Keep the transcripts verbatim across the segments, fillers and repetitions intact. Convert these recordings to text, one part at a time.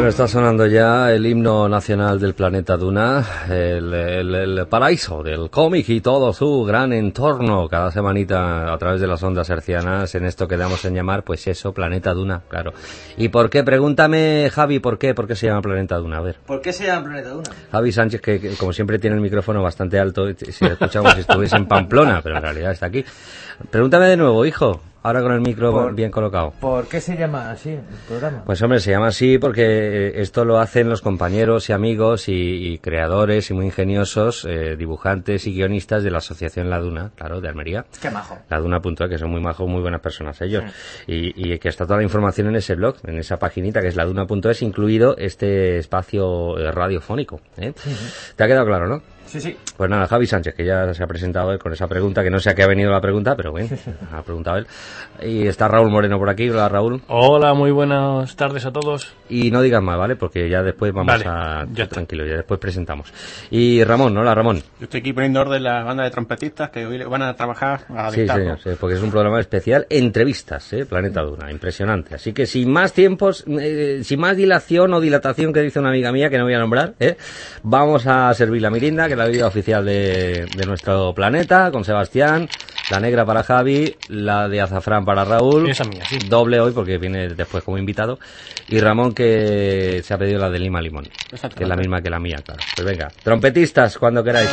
Bueno, está sonando ya el himno nacional del planeta Duna, el, el, el paraíso del cómic y todo su gran entorno, cada semanita a través de las ondas hercianas, en esto que damos en llamar, pues eso, Planeta Duna, claro. ¿Y por qué? Pregúntame, Javi, ¿por qué? ¿Por qué se llama Planeta Duna? A ver. ¿Por qué se llama Planeta Duna? Javi Sánchez, que, que como siempre tiene el micrófono bastante alto, si escuchamos si estuviese en Pamplona, pero en realidad está aquí. Pregúntame de nuevo, hijo. Ahora con el micro por, bien colocado. ¿Por qué se llama así el programa? Pues hombre, se llama así porque esto lo hacen los compañeros y amigos y, y creadores y muy ingeniosos, eh, dibujantes y guionistas de la Asociación La Duna, claro, de Almería. Qué majo. La Duna punto es, que son muy majos, muy buenas personas ellos. Sí. Y, y que está toda la información en ese blog, en esa paginita que es la duna punto es, incluido este espacio radiofónico. ¿eh? Sí. ¿Te ha quedado claro, no? Sí, sí. Pues nada, Javi Sánchez, que ya se ha presentado él con esa pregunta, que no sé a qué ha venido la pregunta, pero bueno, ha preguntado él. Y está Raúl Moreno por aquí. Hola, Raúl. Hola, muy buenas tardes a todos. Y no digas más, ¿vale? Porque ya después vamos vale, a... Ya tranquilo, ya después presentamos. Y Ramón, hola, Ramón. Yo estoy aquí poniendo orden la banda de trompetistas que hoy van a trabajar a Sí, señor, sí, porque es un programa especial, entrevistas, ¿eh? Planeta Duna, impresionante. Así que sin más tiempos, eh, sin más dilación o dilatación, que dice una amiga mía, que no voy a nombrar, ¿eh? Vamos a servir la mirinda, que es la bebida oficial de De, de nuestro planeta, con Sebastián, la negra para Javi, la de azafrán para Raúl, esa mía, sí. Doble hoy porque viene después como invitado, y Ramón, que se ha pedido la de lima limón, que es la misma que la mía, claro. Pues venga, trompetistas, cuando queráis.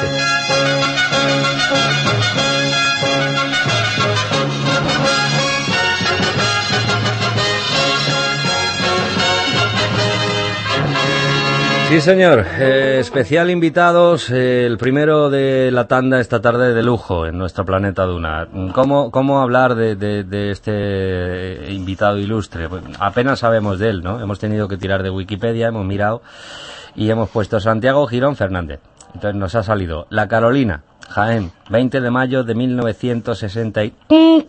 Sí, señor. Eh, especial invitados, eh, el primero de la tanda esta tarde de lujo en nuestro planeta Duna. ¿Cómo, cómo hablar de, de, de este invitado ilustre? Pues apenas sabemos de él, ¿no? Hemos tenido que tirar de Wikipedia, hemos mirado y hemos puesto Santiago Girón Fernández. Entonces nos ha salido La Carolina, Jaén, veinte de mayo de mil novecientos sesenta y...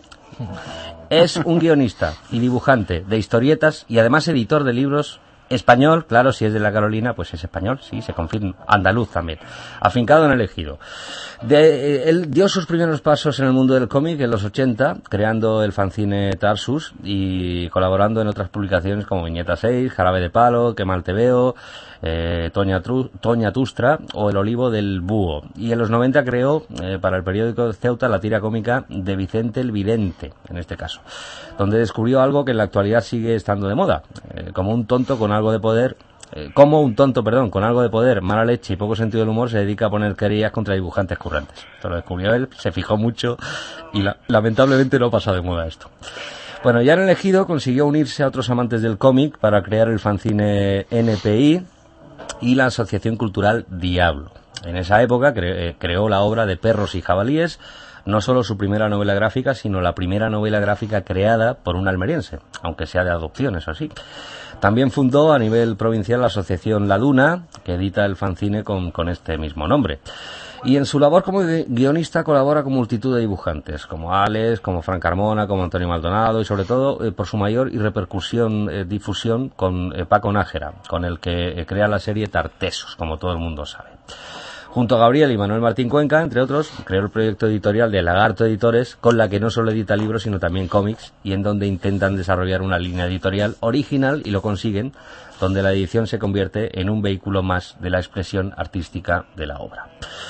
Es un guionista y dibujante de historietas y además editor de libros. Español, claro, si es de la Carolina, pues es español, sí, se confirma. Andaluz también. Afincado en el Ejido. De, eh, él dio sus primeros pasos en el mundo del cómic en los ochenta, creando el fanzine Tarsus y colaborando en otras publicaciones como Viñeta seis, Jarabe de Palo, Qué mal te veo, eh, Toña, Tru, Toña Tustra o El olivo del búho. Y en los noventa creó eh, para el periódico de Ceuta la tira cómica de Vicente el Vidente, en este caso, donde descubrió algo que en la actualidad sigue estando de moda, eh, como un tonto con algo de poder, eh, como un tonto, perdón, con algo de poder, mala leche y poco sentido del humor se dedica a poner querellas contra dibujantes currantes. Esto lo descubrió él, se fijó mucho y la, lamentablemente no pasa de moda esto. Bueno, ya en el Ejido consiguió unirse a otros amantes del cómic para crear el fanzine N P I y la Asociación Cultural Diablo. En esa época cre- eh, creó la obra de Perros y Jabalíes, no solo su primera novela gráfica, sino la primera novela gráfica creada por un almeriense, aunque sea de adopción, eso sí. También fundó a nivel provincial la asociación La Duna, que edita el fanzine con, con este mismo nombre. Y en su labor como guionista colabora con multitud de dibujantes, como Alex, como Fran Carmona, como Antonio Maldonado y sobre todo eh, por su mayor y repercusión, eh, difusión con eh, Paco Nájera, con el que eh, crea la serie Tartesos, como todo el mundo sabe. Junto a Gabriel y Manuel Martín Cuenca, entre otros, creó el proyecto editorial de Lagarto Editores, con la que no solo edita libros, sino también cómics, y en donde intentan desarrollar una línea editorial original, y lo consiguen, donde la edición se convierte en un vehículo más de la expresión artística de la obra.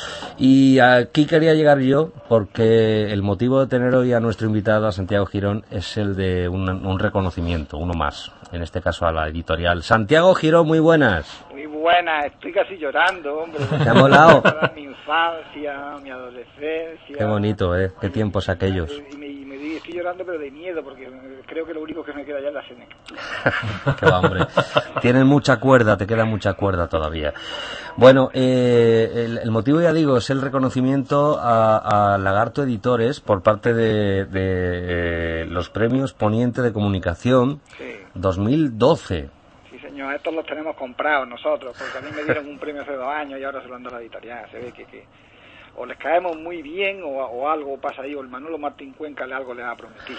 Y aquí quería llegar yo, porque el motivo de tener hoy a nuestro invitado, a Santiago Girón, es el de un, un reconocimiento, uno más, en este caso a la editorial. Santiago Girón, muy buenas. Muy buena, estoy casi llorando, hombre. ¿Te ha molado? Mi infancia, mi adolescencia. Qué bonito, ¿eh? Qué tiempos aquellos. Y me, y me estoy llorando, pero de miedo, porque creo que lo único que me queda ya es la senectud. Qué va, hombre. Tienes mucha cuerda, te queda mucha cuerda todavía. Bueno, eh, el, el motivo, ya digo, es el reconocimiento a, a Lagarto Editores por parte de, de eh, los premios Poniente de Comunicación sí. dos mil doce. Señor, estos los tenemos comprados nosotros, porque a mí me dieron un premio hace dos años y ahora se lo han dado a la editorial. Se ve que, que o les caemos muy bien o, o algo pasa ahí, o el Manolo Martín Cuenca le algo le ha prometido.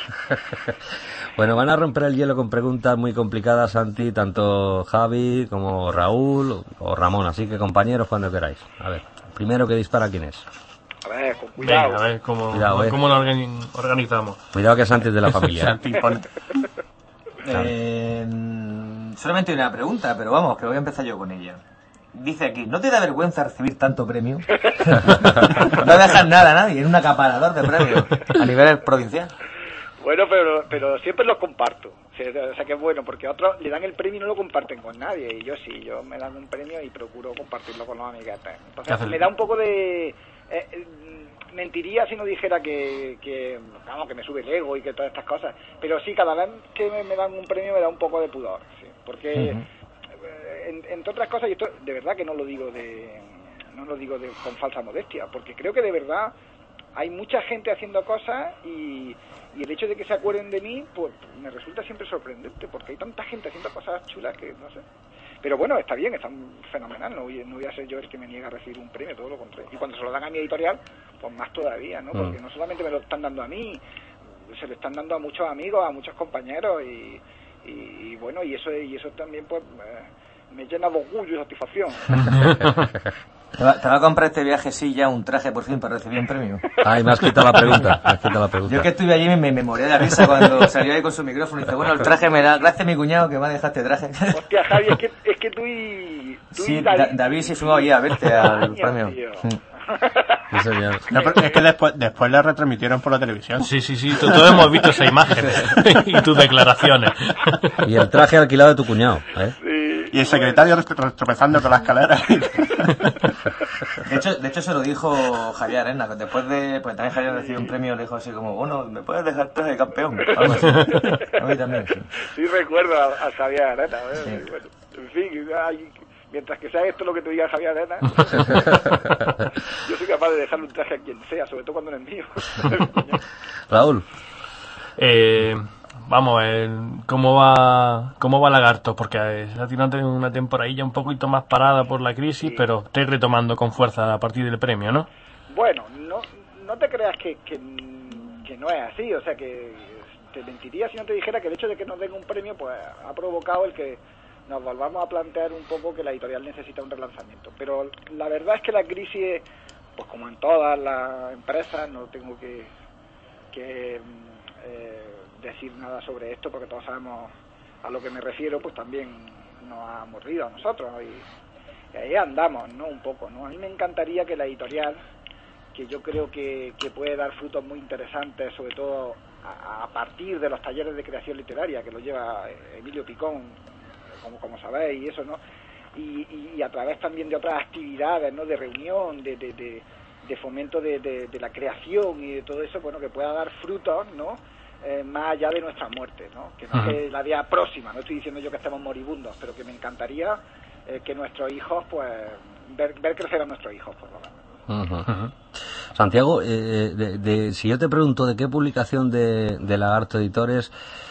Bueno, van a romper el hielo con preguntas muy complicadas, Santi, tanto Javi como Raúl o Ramón, así que compañeros, cuando queráis. A ver, primero que dispara, ¿quién es? A ver, con cuidado. Venga, a ver cómo, Cuidado, eh. cómo lo organi- organizamos. Cuidado que es antes de la familia. Santi, pon- Eh, solamente hay una pregunta, pero vamos, que voy a empezar yo con ella. Dice aquí, ¿no te da vergüenza recibir tanto premio? No dejas nada a nadie, es un acaparador de premios a nivel provincial. Bueno, pero pero siempre los comparto. O sea, o sea que es bueno, porque otros le dan el premio y no lo comparten con nadie. Y yo sí, yo me dan un premio y procuro compartirlo con los amiguetes. Entonces me da un poco de... Eh, eh, mentiría si no dijera que, que, vamos, que me sube el ego y que todas estas cosas. Pero sí, cada vez que me, me dan un premio me da un poco de pudor. ¿Sí? Porque... Uh-huh. En, entre otras cosas, y esto de verdad que no lo digo de no lo digo de, con falsa modestia, porque creo que de verdad hay mucha gente haciendo cosas y, y el hecho de que se acuerden de mí, pues me resulta siempre sorprendente, porque hay tanta gente haciendo cosas chulas que no sé. Pero bueno, está bien, está fenomenal, no voy, no voy a ser yo el que me niega a recibir un premio, todo lo contrario. Y cuando se lo dan a mi editorial, pues más todavía, ¿no? Porque no solamente me lo están dando a mí, se lo están dando a muchos amigos, a muchos compañeros y, y, y bueno, y eso y eso también pues... Eh, me llena de orgullo y satisfacción. ¿Te va, ¿Te va a comprar este viaje sí ya un traje por fin para recibir un premio? Ay, me has quitado la pregunta, me has quitado la pregunta. Yo que estuve allí me, me, me moría de risa cuando salió ahí con su micrófono y dice, bueno, el traje me da, gracias a mi cuñado que me ha dejado este traje. Hostia, Javi, es que, es que tú y... Tú sí, y David, David se sumó allí a verte al premio. Sí, señor. No, pero es que después, después la retransmitieron por la televisión. Sí, sí, sí, todos hemos visto esa imagen y tus declaraciones. Y el traje alquilado de tu cuñado, ¿eh? Sí. Y el secretario tropezando con la escalera. De hecho, de hecho se lo dijo Javier Arena, después de, pues también Javier recibió un premio, le dijo así como, bueno, ¿me puedes dejar traje de campeón? Algo así. A mí también, sí. Sí recuerdo a, a Javier Arena, ¿eh? Sí. Bueno, en fin, ay, mientras que sea esto lo que te diga Javier Arena, yo soy capaz de dejarle un traje a quien sea, sobre todo cuando no es mío. Raúl. Eh... Vamos, eh, ¿cómo va cómo va Lagarto? Porque eh, ha tenido una temporadilla un poquito más parada por la crisis, sí. Pero estáis retomando con fuerza a partir del premio, ¿no? Bueno, no no te creas que, que, que no es así, o sea que te mentiría si no te dijera que el hecho de que nos den un premio pues ha provocado el que nos volvamos a plantear un poco que la editorial necesita un relanzamiento. Pero la verdad es que la crisis, pues como en todas las empresas, no tengo que... que eh, decir nada sobre esto porque todos sabemos a lo que me refiero, pues también nos ha mordido a nosotros y, y ahí andamos, ¿no? Un poco, ¿no? A mí me encantaría que la editorial, que yo creo que, que puede dar frutos muy interesantes, sobre todo a, a partir de los talleres de creación literaria que lo lleva Emilio Picón, como, como sabéis, y eso, ¿no? Y, y, y a través también de otras actividades, ¿no? De reunión, de, de, de, de fomento de, de, de la creación y de todo eso, bueno, que pueda dar frutos, ¿no? Eh, más allá de nuestra muerte, ¿no? Que no es la vida próxima, no estoy diciendo yo que estemos moribundos, pero que me encantaría eh, que nuestros hijos, pues, ver, ver crecer a nuestros hijos, por lo menos. Uh-huh. Uh-huh. Santiago, eh, de, de, si yo te pregunto de qué publicación de, de Lagarto Editores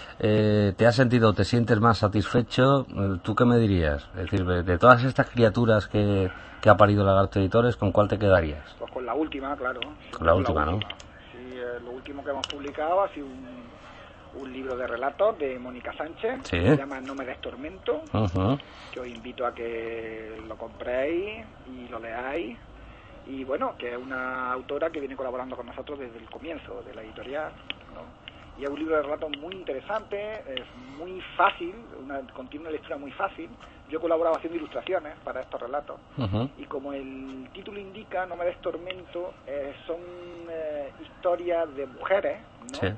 eh, te has sentido, te sientes más satisfecho, ¿tú qué me dirías? Es decir, de, de todas estas criaturas que, que ha parido Lagarto Editores, ¿con cuál te quedarías? Pues con la última, claro. Con la, con última, la última, ¿no? Sí, eh, lo último que hemos publicado ha sido un, un libro de relatos de Mónica Sánchez, sí. Que se llama No me des tormento, uh-huh. Que os invito a que lo compréis y lo leáis. Y bueno, que es una autora que viene colaborando con nosotros desde el comienzo de la editorial, ¿no? Y es un libro de relatos muy interesante, es muy fácil, una, contiene una lectura muy fácil. Yo he colaborado haciendo ilustraciones para estos relatos. Uh-huh. Y como el título indica, No me des tormento, eh, son eh, historias de mujeres, ¿no? Sí.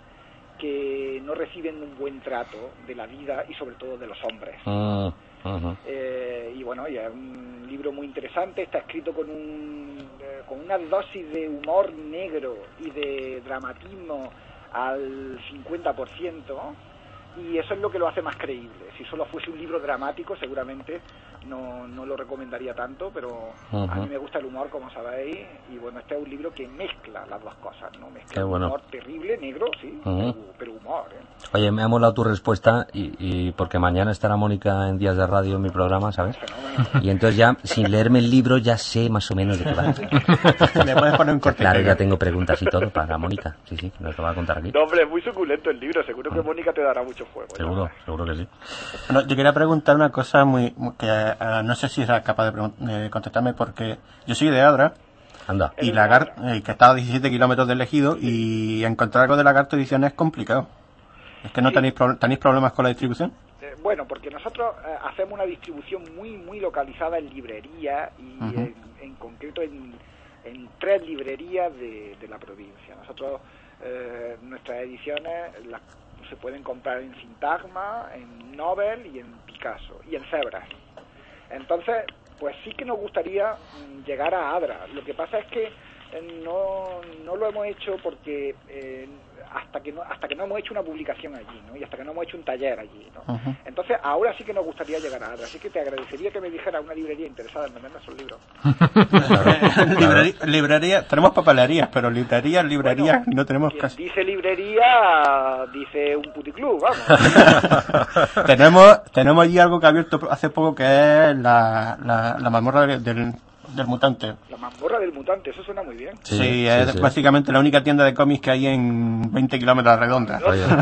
Que no reciben un buen trato de la vida y sobre todo de los hombres. Uh, uh-huh. eh, y bueno, ya es un libro muy interesante, está escrito con un eh, con una dosis de humor negro y de dramatismo al cincuenta por ciento, y eso es lo que lo hace más creíble. Si solo fuese un libro dramático seguramente no, no lo recomendaría tanto, pero uh-huh. A mí me gusta el humor, como sabéis, y bueno, este es un libro que mezcla las dos cosas, ¿no? Mezcla un bueno. humor terrible, negro, sí, uh-huh. pero, pero humor, ¿eh? Oye, me ha molado tu respuesta y, y porque mañana estará Mónica en Días de Radio en mi programa, ¿sabes? Y entonces ya, sin leerme el libro, ya sé más o menos de qué va. Le puedes poner un corte. Claro, ya tengo preguntas y todo para Mónica. Sí, sí, nos lo va a contar aquí. No, hombre, es muy suculento el libro, seguro que Mónica te dará mucho fuego. Seguro, ¿no? seguro que sí. Bueno, yo quería preguntar una cosa muy, muy que uh, no sé si serás capaz de, de contestarme, porque yo soy de Adra. Anda. Y Lagarto, eh, que está a diecisiete kilómetros del Ejido, y encontrar algo de Lagarto Ediciones es complicado. ¿Es que no sí. tenéis, pro, tenéis problemas con la distribución? Eh, Bueno, porque nosotros eh, hacemos una distribución muy muy localizada en librerías y uh-huh. en, en concreto en, en tres librerías de, de la provincia. Nosotros, eh, nuestras ediciones las, se pueden comprar en Sintagma, en Nobel y en Picasso y en Cebras. Entonces, pues sí que nos gustaría mm, llegar a Adra. Lo que pasa es que eh, no, no lo hemos hecho porque eh, hasta que no hasta que no hemos hecho una publicación allí, ¿no? Y hasta que no hemos hecho un taller allí, ¿no? Uh-huh. Entonces ahora sí que nos gustaría llegar a Adra, así que te agradecería que me dijera una librería interesada en venderme esos libros. librería, librería, tenemos papelerías, pero librerías, librerías bueno, no tenemos casi. Dice librería, dice un puticlub, vamos. tenemos tenemos allí algo que ha abierto hace poco que es la, la, la mazmorra del, del del mutante. La mazmorra del mutante, eso suena muy bien. Sí, sí es sí. básicamente la única tienda de cómics que hay en veinte kilómetros redondas.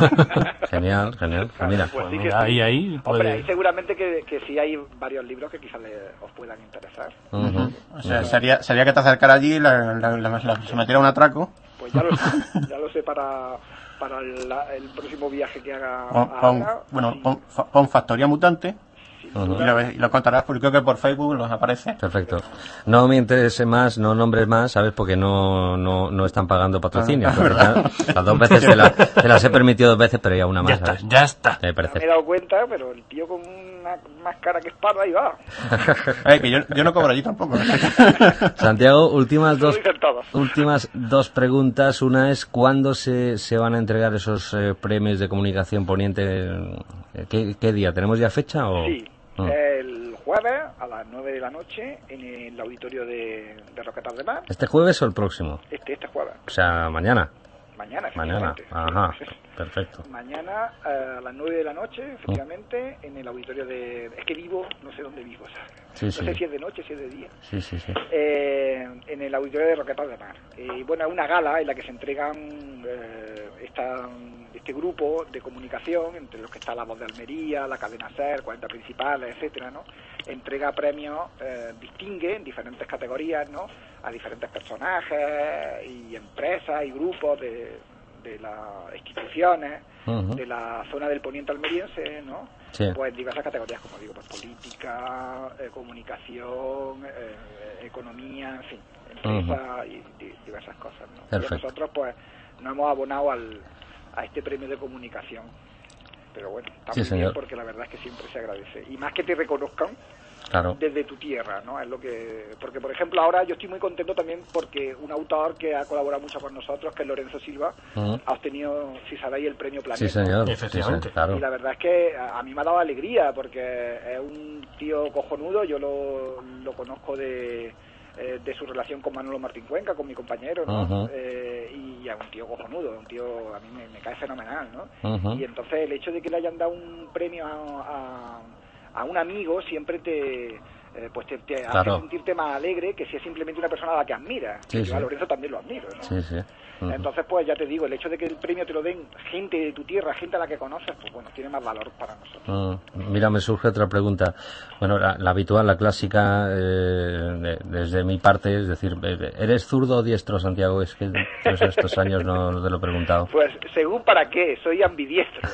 Genial, genial. Pues mira, pues sí mira ahí, ahí. Puede... Hombre, ahí seguramente que, que sí hay varios libros que quizás le, os puedan interesar. Uh-huh. O sea, uh-huh. sería sería que te acercara allí y la, la, la, la, se metiera un atraco. Pues ya lo sé, ya lo sé para... para el, el próximo viaje que haga pon, a pon, Adra, bueno, sí. pon, pon Factoría Mutante. Uh-huh. Y, lo, y lo contarás porque creo que por Facebook los aparece. Perfecto. No me interese más, no nombres más, ¿sabes? Porque no no, no están pagando patrocinio. Ah, ¿verdad? Las dos veces te, la, te las he permitido dos veces, pero ya una más. Ya está, ya está. Me, me he dado cuenta, pero el tío con una más cara que espada ahí va. Ay, que yo, yo no cobro allí tampoco. Santiago, últimas dos últimas dos preguntas. Una es, ¿cuándo se, se van a entregar esos eh, premios de comunicación poniente? ¿Qué, qué día? ¿Tenemos ya fecha o...? Sí. Oh. El jueves a las nueve de la noche en el auditorio de, de Roquetas de Mar. ¿Este jueves o el próximo? Este, este jueves. O sea, mañana. Mañana, Mañana, ajá, perfecto. Mañana eh, a las nueve de la noche, efectivamente, oh. en el auditorio de... Es que vivo, no sé dónde vivo, ¿sabes? Sí, no sí. sé si es de noche, si es de día. Sí, sí, sí. Eh, en el auditorio de Roquetas de Mar. Y eh, bueno, es una gala en la que se entregan eh, esta... este grupo de comunicación, entre los que está La Voz de Almería, la cadena SER, cuarenta Principales, etcétera, ¿no? Entrega premios, eh, distingue en diferentes categorías, ¿no? A diferentes personajes y empresas y grupos de, de las instituciones uh-huh. de la zona del poniente almeriense, ¿no? Sí. Pues en diversas categorías, como digo, pues política, eh, comunicación, eh, economía, en fin, empresa uh-huh. y, y diversas cosas, ¿no? Perfecto. Y nosotros, pues, nos hemos abonado al a este premio de comunicación, pero bueno, está sí, muy señor. bien porque la verdad es que siempre se agradece y más que te reconozcan claro. desde tu tierra, ¿no? Es lo que, porque por ejemplo ahora yo estoy muy contento también porque un autor que ha colaborado mucho con nosotros, que es Lorenzo Silva, uh-huh. ha obtenido, si sabéis, el premio Planeta. Sí, señor. Efectivamente. Sí, claro. Y la verdad es que a, a mí me ha dado alegría porque es un tío cojonudo, yo lo, lo conozco de Eh, de su relación con Manolo Martín Cuenca, con mi compañero, ¿no? Uh-huh. Eh, y a un tío cojonudo, un tío a mí me, me cae fenomenal, ¿no? Uh-huh. Y entonces el hecho de que le hayan dado un premio a, a, a un amigo siempre te eh, pues te, te claro. hace sentirte más alegre que si es simplemente una persona a la que admiras. Sí, yo sí. a Lorenzo también lo admiro, ¿no? Sí, sí. Uh-huh. Entonces, pues ya te digo, el hecho de que el premio te lo den gente de tu tierra, gente a la que conoces, pues bueno, tiene más valor para nosotros. Uh, mira, me surge otra pregunta. Bueno, la, la habitual, la clásica, eh, de, desde mi parte, es decir, ¿eres zurdo o diestro, Santiago? Es que todos estos años no te lo he preguntado. Pues, según para qué, soy ambidiestro.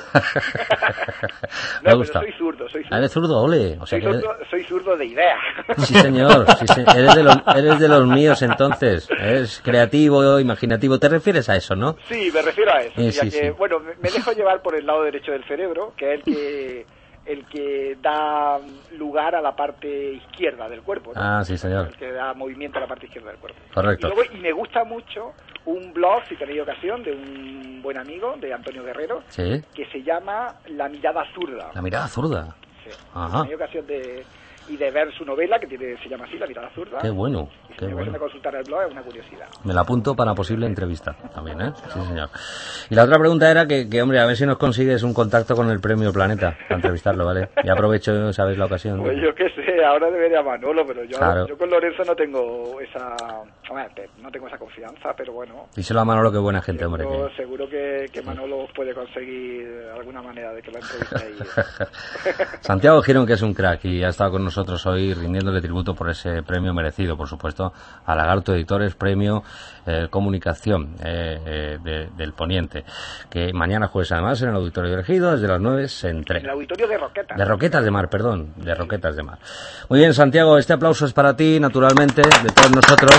Me no, gusta. Pero soy zurdo, soy zurdo. Ah, ¿eres zurdo? Ole. O sea soy, que zurdo soy zurdo de idea. Sí, señor. Sí, sí. Eres, de los, eres de los míos, entonces. Eres creativo, imaginativo. ¿Te refieres a eso, no? Sí, me refiero a eso. Sí, ya sí, que, sí. bueno, me dejo llevar por el lado derecho del cerebro, que es el que el que da lugar a la parte izquierda del cuerpo, ¿no? Ah, sí, señor. El que da movimiento a la parte izquierda del cuerpo. Correcto. Y, luego, y me gusta mucho un blog, si tenéis ocasión, de un buen amigo, de Antonio Guerrero, ¿Sí? que se llama La Mirada Zurda. La mirada zurda. Sí. Ajá. Si tenéis ocasión de, y de ver su novela, que tiene, se llama así, La Mirada Zurda. Qué bueno, y si qué me bueno. a consultar el blog, es una curiosidad. Me la apunto para posible entrevista también, ¿eh? Sí, señor. Y la otra pregunta era que, que, hombre, a ver si nos consigues un contacto con el Premio Planeta para entrevistarlo, ¿vale? Y aprovecho, ¿sabes la ocasión? Pues yo qué sé, ahora debería Manolo, pero yo, Claro. yo con Lorenzo no tengo esa, hombre, no tengo esa confianza, pero bueno. Díselo a Manolo, que buena gente, hombre. Seguro, Que... seguro que, que Manolo puede conseguir alguna manera de que la entrevistéis. Santiago Girón, que es un crack y ha estado con nosotros nosotros hoy, rindiéndole tributo por ese premio merecido, por supuesto, a Lagarto Editores, premio eh, Comunicación eh, eh, de, del Poniente, que mañana jueves además en el Auditorio de Ejido, desde las nueve se entrega. En el Auditorio de Roquetas. De Roquetas de Mar, perdón, de Roquetas de Mar. Muy bien, Santiago, este aplauso es para ti, naturalmente, de todos nosotros.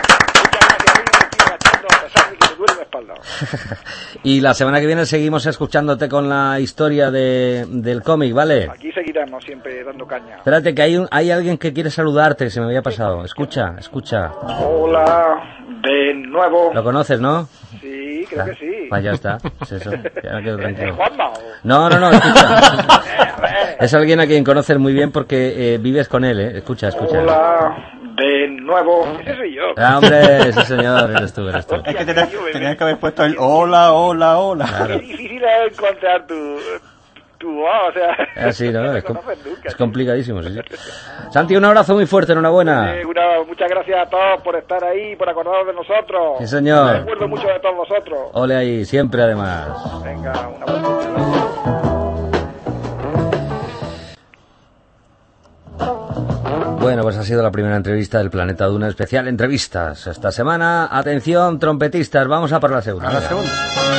Y la semana que viene seguimos escuchándote con la historia de, del cómic, ¿vale? Aquí seguiremos siempre dando caña. Espérate, que hay, un, hay alguien que quiere saludarte, que se me había pasado. Escucha, escucha. Hola, de nuevo. ¿Lo conoces, no? Sí, creo Ah, que sí. pues ya está, es eso, ya me quedo tranquilo. ¿Es Juanma? No, no, no, escucha. Es alguien a quien conoces muy bien porque eh, vives con él, ¿eh? Escucha, escucha. Hola, de nuevo. Ese soy yo. Ah, hombre, sí señor, eres tú, eres tú. Es que tenías, tenías que haber puesto el hola, hola, hola. Claro. Es difícil es encontrar tu... tu voz, o sea... Así, ¿no? no Es, com conoces nunca, es sí. complicadísimo, sí, sí. Santi, un abrazo muy fuerte, enhorabuena. Eh, una- muchas gracias a todos por estar ahí, por acordaros de nosotros. Sí, señor. Me acuerdo mucho de todos vosotros. Ole ahí, siempre además. Venga, una buena. Bueno, pues ha sido la primera entrevista del Planeta Duna, especial entrevistas. Esta semana, atención, trompetistas, vamos a por la segunda. A la segunda.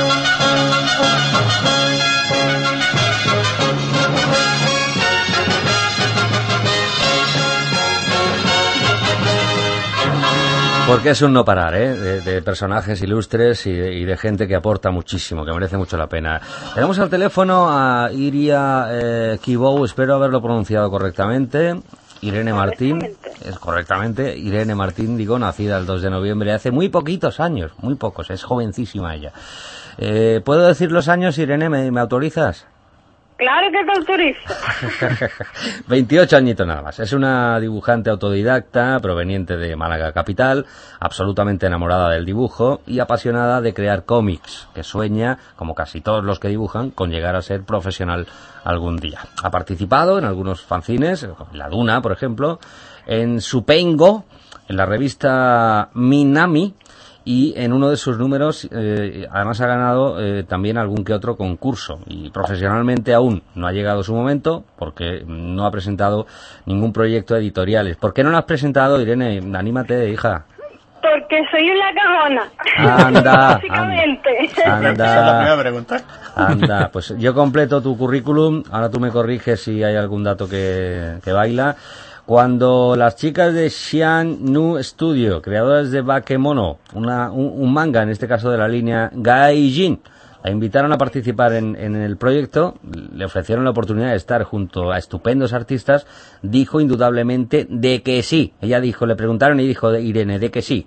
Porque es un no parar, ¿eh? De, de personajes ilustres y de, y de gente que aporta muchísimo, que merece mucho la pena. Tenemos al teléfono a Iria eh, Kibou, espero haberlo pronunciado correctamente. Irene Martín, es correctamente, Irene Martín, digo, nacida el dos de noviembre, hace muy poquitos años, muy pocos, es jovencísima ella. Eh, ¿Puedo decir los años, Irene? ¿Me, me autorizas? Claro que te autorizo. veintiocho añitos nada más. Es una dibujante autodidacta proveniente de Málaga capital, absolutamente enamorada del dibujo y apasionada de crear cómics, que sueña, como casi todos los que dibujan, con llegar a ser profesional algún día. Ha participado en algunos fanzines, en La Duna, por ejemplo, en Supengo, en la revista Minami, y en uno de sus números eh, además ha ganado eh, también algún que otro concurso, y profesionalmente aún no ha llegado su momento porque no ha presentado ningún proyecto editoriales. ¿Por qué no lo has presentado, Irene? Anímate, hija. Porque soy una cagona. Anda, Básicamente. anda. Esa es la primera pregunta. Anda, pues yo completo tu currículum, ahora tú me corriges si hay algún dato que, que baila. Cuando las chicas de Xian Nu Studio, creadoras de Bakemono, una, un, un manga, en este caso de la línea Gaijin, la invitaron a participar en, en el proyecto, le ofrecieron la oportunidad de estar junto a estupendos artistas, dijo indudablemente de que sí. Ella dijo, le preguntaron y dijo Irene, de que sí.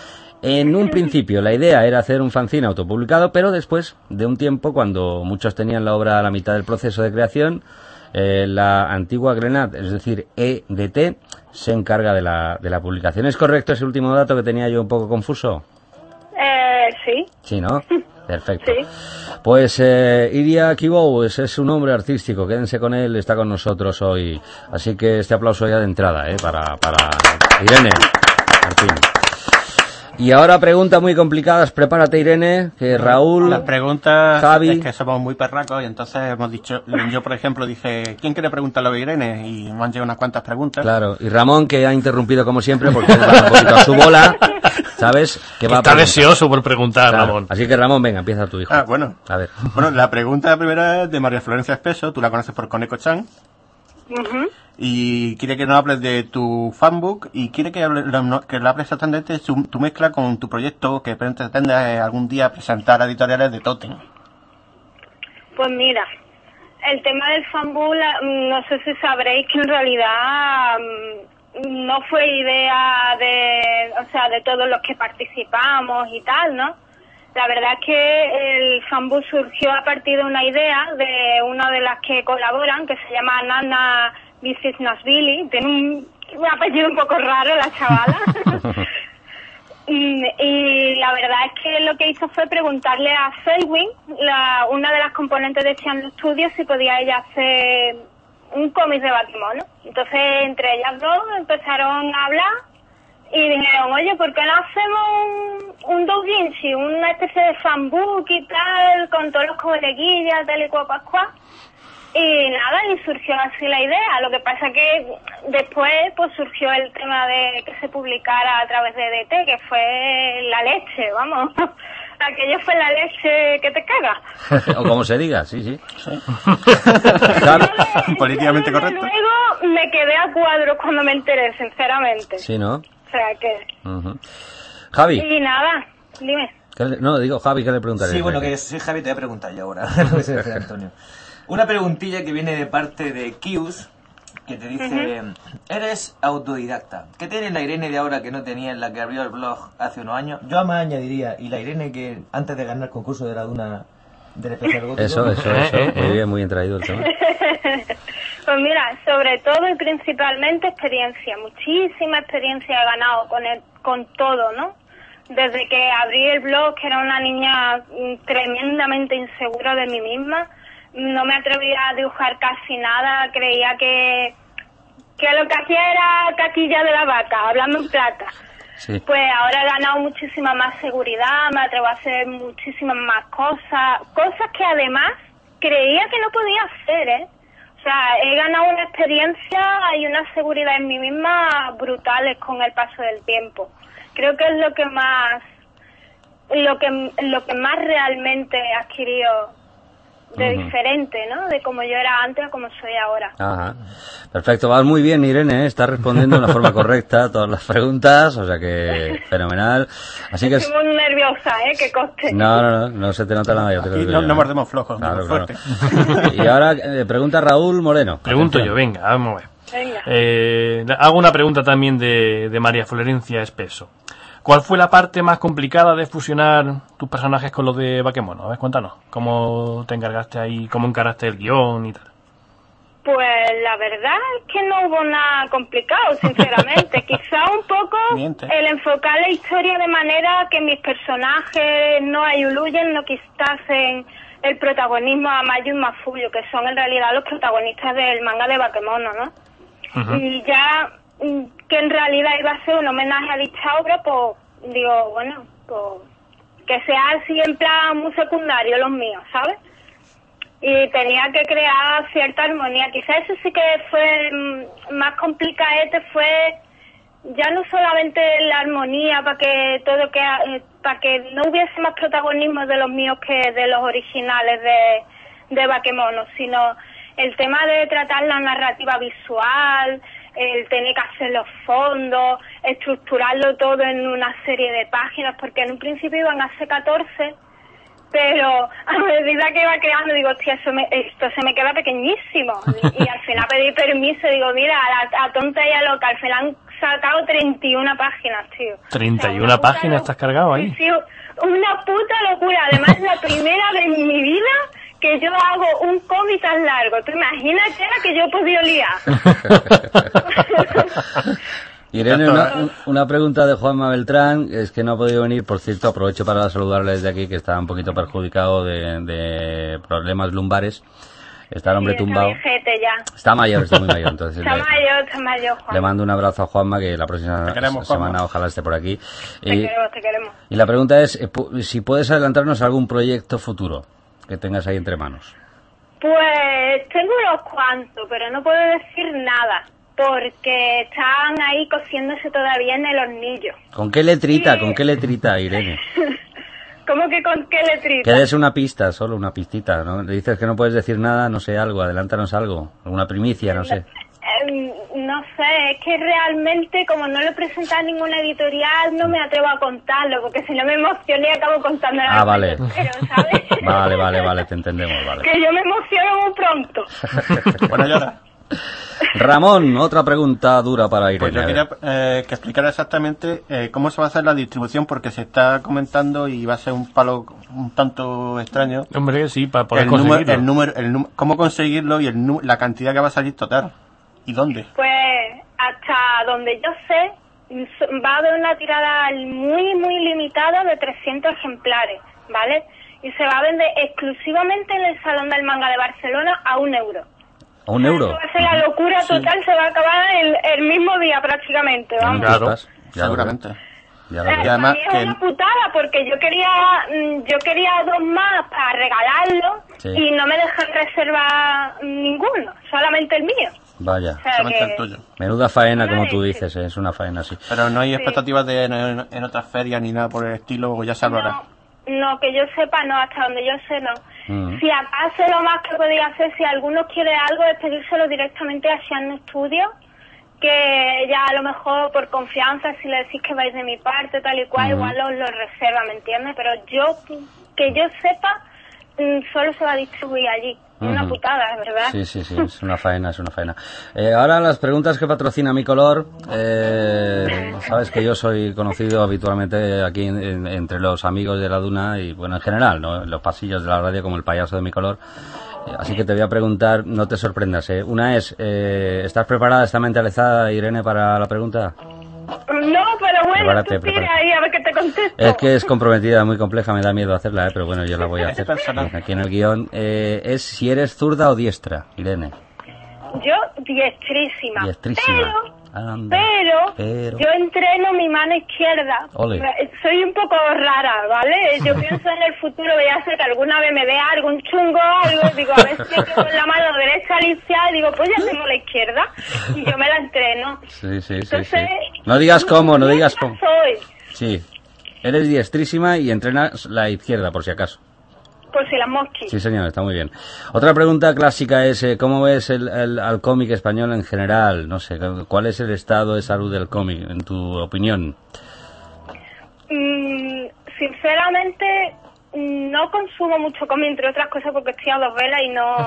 En un principio la idea era hacer un fanzine autopublicado, pero después de un tiempo, cuando muchos tenían la obra a la mitad del proceso de creación, Eh, la antigua Grenat, es decir, E D T, se encarga de la, de la publicación. ¿Es correcto ese último dato que tenía yo un poco confuso? Eh, sí. Sí, ¿no? Perfecto. Sí. Pues eh, Iria Kibou, ese es su nombre artístico, quédense con él, está con nosotros hoy. Así que este aplauso ya de entrada, ¿eh? Para, para Irene Martín. Y ahora preguntas muy complicadas, prepárate Irene, que Raúl... Las preguntas Javi. es que somos muy perracos y entonces hemos dicho, yo por ejemplo dije, ¿quién quiere preguntarlo a Irene? Y me han llegado unas cuantas preguntas. Claro, y Ramón, que ha interrumpido como siempre porque él va un poquito a su bola, ¿sabes? Que va a Está preguntar. deseoso por preguntar, Claro. Ramón. Así que Ramón, venga, empieza tu hijo. Ah, bueno. A ver. Bueno, la pregunta primera es de María Florencia Espeso, tú la conoces por Koneko-chan, Ujú. y quiere que nos hables de tu fanbook y quiere que, hable, que le hables exactamente de su- tu mezcla con tu proyecto que pretendes eh, algún día presentar a editoriales de Totem. Pues mira, el tema del fanbook, la- no sé si sabréis que en realidad mm, no fue idea de, o sea, de todos los que participamos y tal, ¿no? La verdad es que el fanbook surgió a partir de una idea de una de las que colaboran, que se llama Nana Visis Nasvili. Tiene un, un apellido un poco raro la chavala. Mm, Y la verdad es que lo que hizo fue preguntarle a Selwyn, la, una de las componentes de Xian Studios, si podía ella hacer un cómic de Bakemono. Entonces, entre ellas dos empezaron a hablar y dijeron, oye, ¿por qué no hacemos un, un doujinshi, una especie de fanbook y tal, con todos los coleguillas, tal y cual, cual, cual? Y nada, y surgió así la idea. Lo que pasa que después pues surgió el tema de que se publicara a través de D T, que fue la leche, vamos. Aquello fue la leche que te caga. O como se diga, sí, sí. Sí. Claro. Políticamente Yo, correcto. Luego me quedé a cuadros cuando me enteré, sinceramente. Sí, ¿no? O sea que... Uh-huh. Javi. Y nada, dime. ¿qué le- No, digo, Javi, ¿qué le preguntaré? Sí, bueno, que soy Javi, te voy a preguntar yo ahora. Lo que se refiere a Antonio. Una preguntilla que viene de parte de Kius, que te dice, eres autodidacta. ¿Qué tiene la Irene de ahora que no tenía en la que abrió el blog hace unos años? Yo más añadiría, y la Irene que antes de ganar el concurso de la Duna del especial gótico. Eso, eso, eso. Muy bien, muy bien traído el tema. Pues mira, sobre todo y principalmente experiencia. Muchísima experiencia he ganado con el, con todo, ¿no? Desde que abrí el blog, que era una niña mm, tremendamente insegura de mí misma, no me atrevía a dibujar casi nada, creía que, que lo que hacía era caquilla de la vaca, hablando en plata. Sí. Pues ahora he ganado muchísima más seguridad, me atrevo a hacer muchísimas más cosas, cosas que además creía que no podía hacer, ¿eh? O sea, he ganado una experiencia y una seguridad en mí misma brutales con el paso del tiempo. Creo que es lo que más, lo que, lo que más realmente he adquirido de Ujú. diferente, ¿no? De como yo era antes a como soy ahora. Ajá. Perfecto, vas muy bien, Irene, ¿eh? Estás respondiendo de una forma correcta a todas las preguntas, o sea que fenomenal. Así que... es- Estoy muy nerviosa, ¿eh? Que coste. No, no, no, no se te nota nada, yo te lo Aquí digo no, yo, no ¿eh? mordemos flojos, Claro, no, claro. fuerte. Y ahora eh, pregunta Raúl Moreno. Pregunto Atención. yo, venga, vamos a ver. Venga. Eh, hago una pregunta también de, de María Florencia Espeso. ¿Cuál fue la parte más complicada de fusionar tus personajes con los de Bakemono? A ver, cuéntanos. ¿Cómo te encargaste ahí? ¿Cómo encaraste el guión y tal? Pues la verdad es que no hubo nada complicado, sinceramente. Quizá un poco Miente. el enfocar la historia de manera que mis personajes no ayuluyen, no quitasen el protagonismo a Mayu y Mafuyo, que son en realidad los protagonistas del manga de Bakemono, ¿no? Ujú. Y ya mm, que en realidad iba a ser un homenaje a dicha obra, pues digo, bueno, pues que sea así en plan muy secundario los míos, ¿sabes? Y tenía que crear cierta armonía. Quizás eso sí que fue mm, más complicadete, fue ya no solamente la armonía para que todo que para que no hubiese más protagonismo de los míos que de los originales de, de Bakemono, sino el tema de tratar la narrativa visual, el tener que hacer los fondos, estructurarlo todo en una serie de páginas, porque en un principio iban a ser catorce, pero a medida que iba creando digo, hostia, eso me, esto se me queda pequeñísimo. Y, y al final pedí permiso, digo, mira, a, la, a tonta y a loca, al final han sacado treinta y una páginas, tío. treinta y O sea, una una puta páginas lo- estás cargado ahí. Sí, sí, una puta locura. Además, la primera de mi vida que yo hago un cómic tan largo. Tú imagínate la que yo he podido liar. Irene, una, una pregunta de Juanma Beltrán, es que no ha podido venir, por cierto, aprovecho para saludarle desde aquí, que está un poquito perjudicado de, de problemas lumbares. Está el hombre Sí, está tumbado. viejete ya. Está mayor, está muy mayor, entonces Está le, mayor, está mayor, Juan. le mando un abrazo a Juanma, que la próxima Te queremos, semana Juanma. ojalá esté por aquí. Te Y, queremos, te queremos. y la pregunta es, eh, pu- si puedes adelantarnos algún proyecto futuro que tengas ahí entre manos. Pues tengo unos cuantos, pero no puedo decir nada, porque están ahí cociéndose todavía en el hornillo. ¿Con qué letrita, Sí. con qué letrita, Irene? ¿Cómo que con qué letrita? Que des una pista, solo una pistita, ¿no? Le dices que no puedes decir nada, no sé, algo, adelántanos algo, alguna primicia, no sé. Eh, no sé, es que realmente como no lo he presentado en ninguna editorial no me atrevo a contarlo, porque si no me emocioné y acabo contando Ah, vale. Pero, ¿sabes? Vale, vale, vale, te entendemos, vale. Que yo me emociono muy pronto. Bueno, llora. Ramón, otra pregunta dura para Irene. Pues yo a ver. quería eh, que explicara exactamente eh, cómo se va a hacer la distribución, porque se está comentando y va a ser un palo un tanto extraño. Hombre, que sí, para poder El número, conseguirlo. el número, el num- cómo conseguirlo y el nu- la cantidad que va a salir total. ¿Y dónde? Pues hasta donde yo sé, va a haber una tirada muy, muy limitada de trescientos ejemplares, ¿vale? Y se va a vender exclusivamente en el Salón del Manga de Barcelona a un euro. ¿A un euro? Esto va a ser la locura total, se va a acabar el, el mismo día prácticamente, vamos. Claro. Estás, ya lo Seguramente. Ya lo Eh, veo. Y además para mí es que- una putada porque yo quería mm, yo quería dos más para regalarlo Sí. y no me dejan reservar ninguno, solamente el mío. Vaya. O sea Solamente el que tuyo. Menuda faena, como tú Vale, dices, ¿eh? Es una faena así. Pero no hay Sí. expectativas de en, en- en otras ferias ni nada por el estilo, o ya se hablará. no, no, que yo sepa no, hasta donde yo sé no. Mm. Si acaso lo más que podría hacer, si alguno quiere algo, es pedírselo directamente a Xian Studio, que ya a lo mejor por confianza, si le decís que vais de mi parte, tal y cual, Ujú. igual os lo reserva, ¿me entiendes? Pero yo, que yo sepa, mm, solo se va a distribuir allí. Es una Ujú. putada, ¿verdad? Sí, sí, sí, es una faena, es una faena. Eh, ahora las preguntas que patrocina Mi Color. Eh, sabes que yo soy conocido habitualmente aquí en- en- entre los amigos de la Duna y, bueno, en general, ¿no? En los pasillos de la radio como el payaso de Mi Color. Eh, así que te voy a preguntar, no te sorprendas, ¿eh? Una es, eh, ¿estás preparada, está mentalizada, Irene, para la pregunta? No, pero bueno, Prepárate, tú tira prepárate. ahí a ver qué te contesto. Es que es comprometida, muy compleja, me da miedo hacerla, ¿eh? Pero bueno, yo la voy a Es hacer. personal. Aquí en el guión. Eh, es si eres zurda o diestra, Irene. Yo, diestrísima. Diestrísima. Pero, Anda. pero, Pero. yo entreno mi mano izquierda. Ole. Soy un poco rara, ¿vale? Yo pienso en el futuro, voy a hacer que alguna vez me vea algún chungo o algo, digo, a ver si con la mano derecha lisiada, digo, pues ya tengo la izquierda, y yo me la entreno. Sí, sí, sí, Entonces, sí. No digas cómo, no digas cómo. soy, Sí. Eres diestrísima y entrenas la izquierda, por si acaso. por si las mosquis. Sí, señor, está muy bien. Otra pregunta clásica es, eh, ¿cómo ves el, el- al cómic español en general? No sé, ¿cuál es el estado de salud del cómic, en tu opinión? Mm, sinceramente, no consumo mucho cómic, entre otras cosas porque estoy a dos velas y no,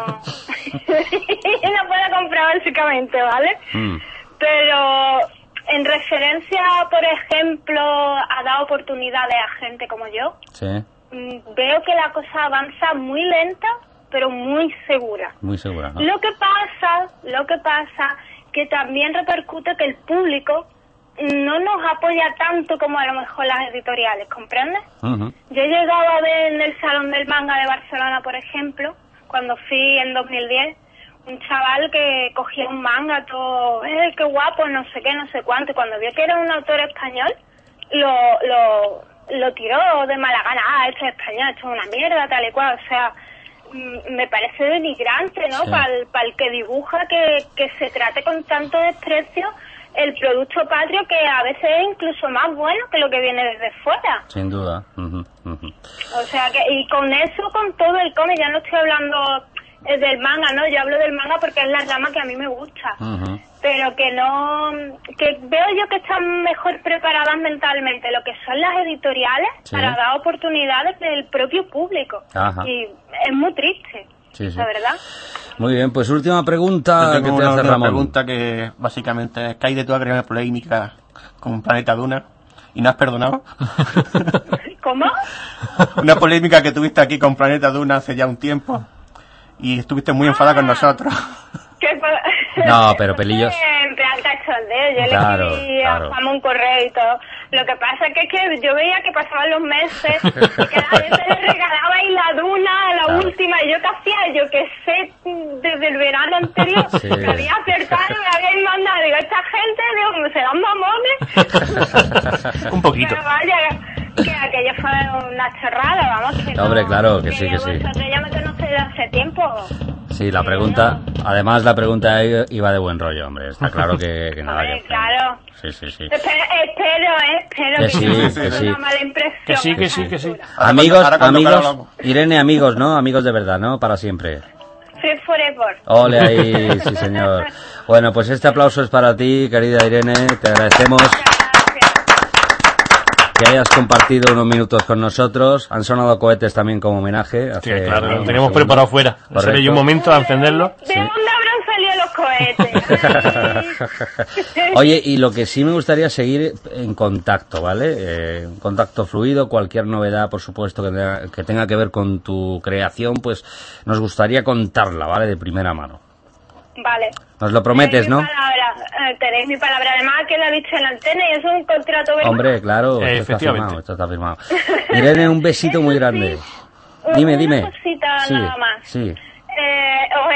y no puedo comprar básicamente, ¿vale? Mm, Pero en referencia, por ejemplo, a dar oportunidades a gente como yo, sí, mm, veo que la cosa avanza muy lenta, pero muy segura. muy segura, ¿no? Lo que pasa, lo que pasa, que también repercute que el público no nos apoya tanto como a lo mejor las editoriales, ¿comprendes? Ujú. Yo he llegado a ver en el Salón del Manga de Barcelona, por ejemplo, cuando fui en dos mil diez, un chaval que cogía un manga todo, eh, qué guapo, no sé qué, no sé cuánto, y cuando vio que era un autor español, lo, lo, lo tiró de mala gana, ah, esto es español, esto es una mierda, tal y cual, o sea, mm, me parece denigrante, ¿no? Sí. Para el que dibuja que, que se trate con tanto desprecio el producto patrio, que a veces es incluso más bueno que lo que viene desde fuera. Sin duda. Ujú, ujú. O sea, que y con eso, con todo el cómic, ya no estoy hablando eh, del manga, ¿no? Yo hablo del manga porque es la rama que a mí me gusta. Ujú. Pero que no, que veo yo que están mejor preparadas mentalmente lo que son las editoriales Sí. para dar oportunidades del propio público. Ajá. Y es muy triste, Sí, sí. la verdad. Muy bien, pues última pregunta Yo que tengo te una, hace una Ramón. pregunta que básicamente es que hay de toda crear polémica con Planeta Duna y no has perdonado. ¿Cómo? Una polémica que tuviste aquí con Planeta Duna hace ya un tiempo y estuviste muy enfadada con nosotros. ¿Qué pa- No, pero pelillos. En plan cachondeo, yo Claro, le escribí claro. a Juan un correo y todo. Lo que pasa es que, es que yo veía que pasaban los meses y cada vez se le regalaba y la Duna, la Claro. última, y yo qué hacía, yo que sé, desde el verano anterior, Sí. me había acertado, me había mandado, digo, esta gente, digo, se dan mamones. Un poquito. Pero vaya, que aquello fue una chorrada, vamos. Que No, hombre, no- claro, que sí, que sí. Vosotros ya me conocéis desde hace tiempo. Sí, la pregunta, además la pregunta iba de buen rollo, hombre. Está claro que, que nada Hombre, que... claro. Sí, sí, sí. Espero, espero, eh, espero Que que, sí, no me que dé sí. una mala impresión. Que sí, que a sí, esta que sí. altura. Ahora Amigos, cuando- ahora cuando amigos, hablamos. Irene, amigos, ¿no? Amigos de verdad, ¿no? Para siempre. Free forever. Ole ahí, sí señor. Bueno, pues este aplauso es para ti, querida Irene. Te agradecemos Muchas gracias. que hayas compartido unos minutos con nosotros. Han sonado cohetes también como homenaje. Sí, hace claro, lo unos teníamos segundos. preparado fuera. Correcto. Solo hay un momento a encenderlo. ¿De dónde habrán salido los cohetes? Ay. Oye, y lo que sí me gustaría es seguir en contacto, ¿vale? Eh, en contacto fluido, cualquier novedad, por supuesto, que tenga, que tenga que ver con tu creación, pues nos gustaría contarla, ¿vale? De primera mano. Vale. Nos lo prometes, Tenéis ¿no? mi palabra, eh, tenéis mi palabra. Además, que lo ha dicho en la antena y es un contrato verbal. Hombre, claro, Eh, esto está efectivamente. firmado, esto está firmado. Irene, un besito muy grande. Sí, Dime, una dime. cosita Sí, nada más. sí. Eh, os he apalabreado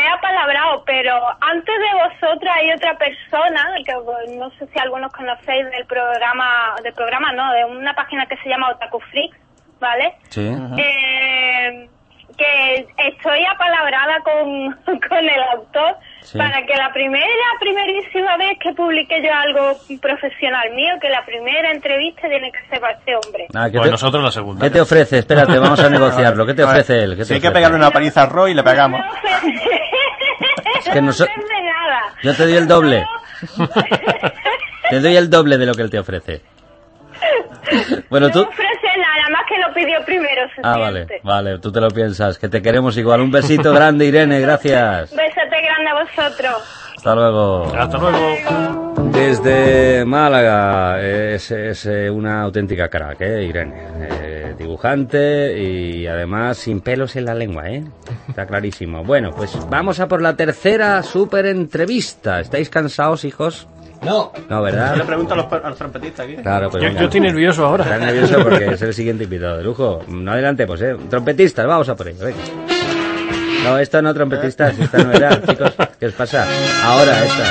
apalabrado, pero antes de vosotros hay otra persona, que no sé si algunos conocéis del programa, del programa no, de una página que se llama Otaku Freaks, ¿vale? Sí. Eh, que estoy apalabrada con, con el autor sí. para que la primera, primerísima vez que publique yo algo profesional mío, que la primera entrevista tiene que ser para este hombre. Ah, pues te, nosotros la segunda. ¿Qué te ofrece? Espérate, vamos a negociarlo. ¿Qué te ofrece él? ¿Qué te si hay ofrece? que pegarle una paliza a Roy, le pegamos. No me ofrece, Es que no no so- me ofrece nada. Yo te doy el doble. Te doy el doble de lo que él te ofrece. Bueno, no tú... me ofrece nada más que lo pidió primero. Ah, vale, vale, tú te lo piensas. Que te queremos igual. Un besito grande, Irene, gracias. Besote grande a vosotros. Hasta luego. Hasta luego. Desde Málaga, es, es eh, una auténtica crack, ¿eh, Irene? Eh, dibujante y además sin pelos en la lengua, ¿eh? Está clarísimo. Bueno, pues vamos a por la tercera super entrevista. ¿Estáis cansados, hijos? No. No, ¿verdad? Yo le pregunto a los, a los trompetistas aquí. Claro, pues Yo, venga. yo estoy nervioso ahora. Está nervioso porque es el siguiente invitado de lujo. No adelantemos, ¿eh? Trompetistas, vamos a por ello, venga. No, esto no, trompetistas, esta no era, chicos. ¿Qué os pasa? Ahora, esta.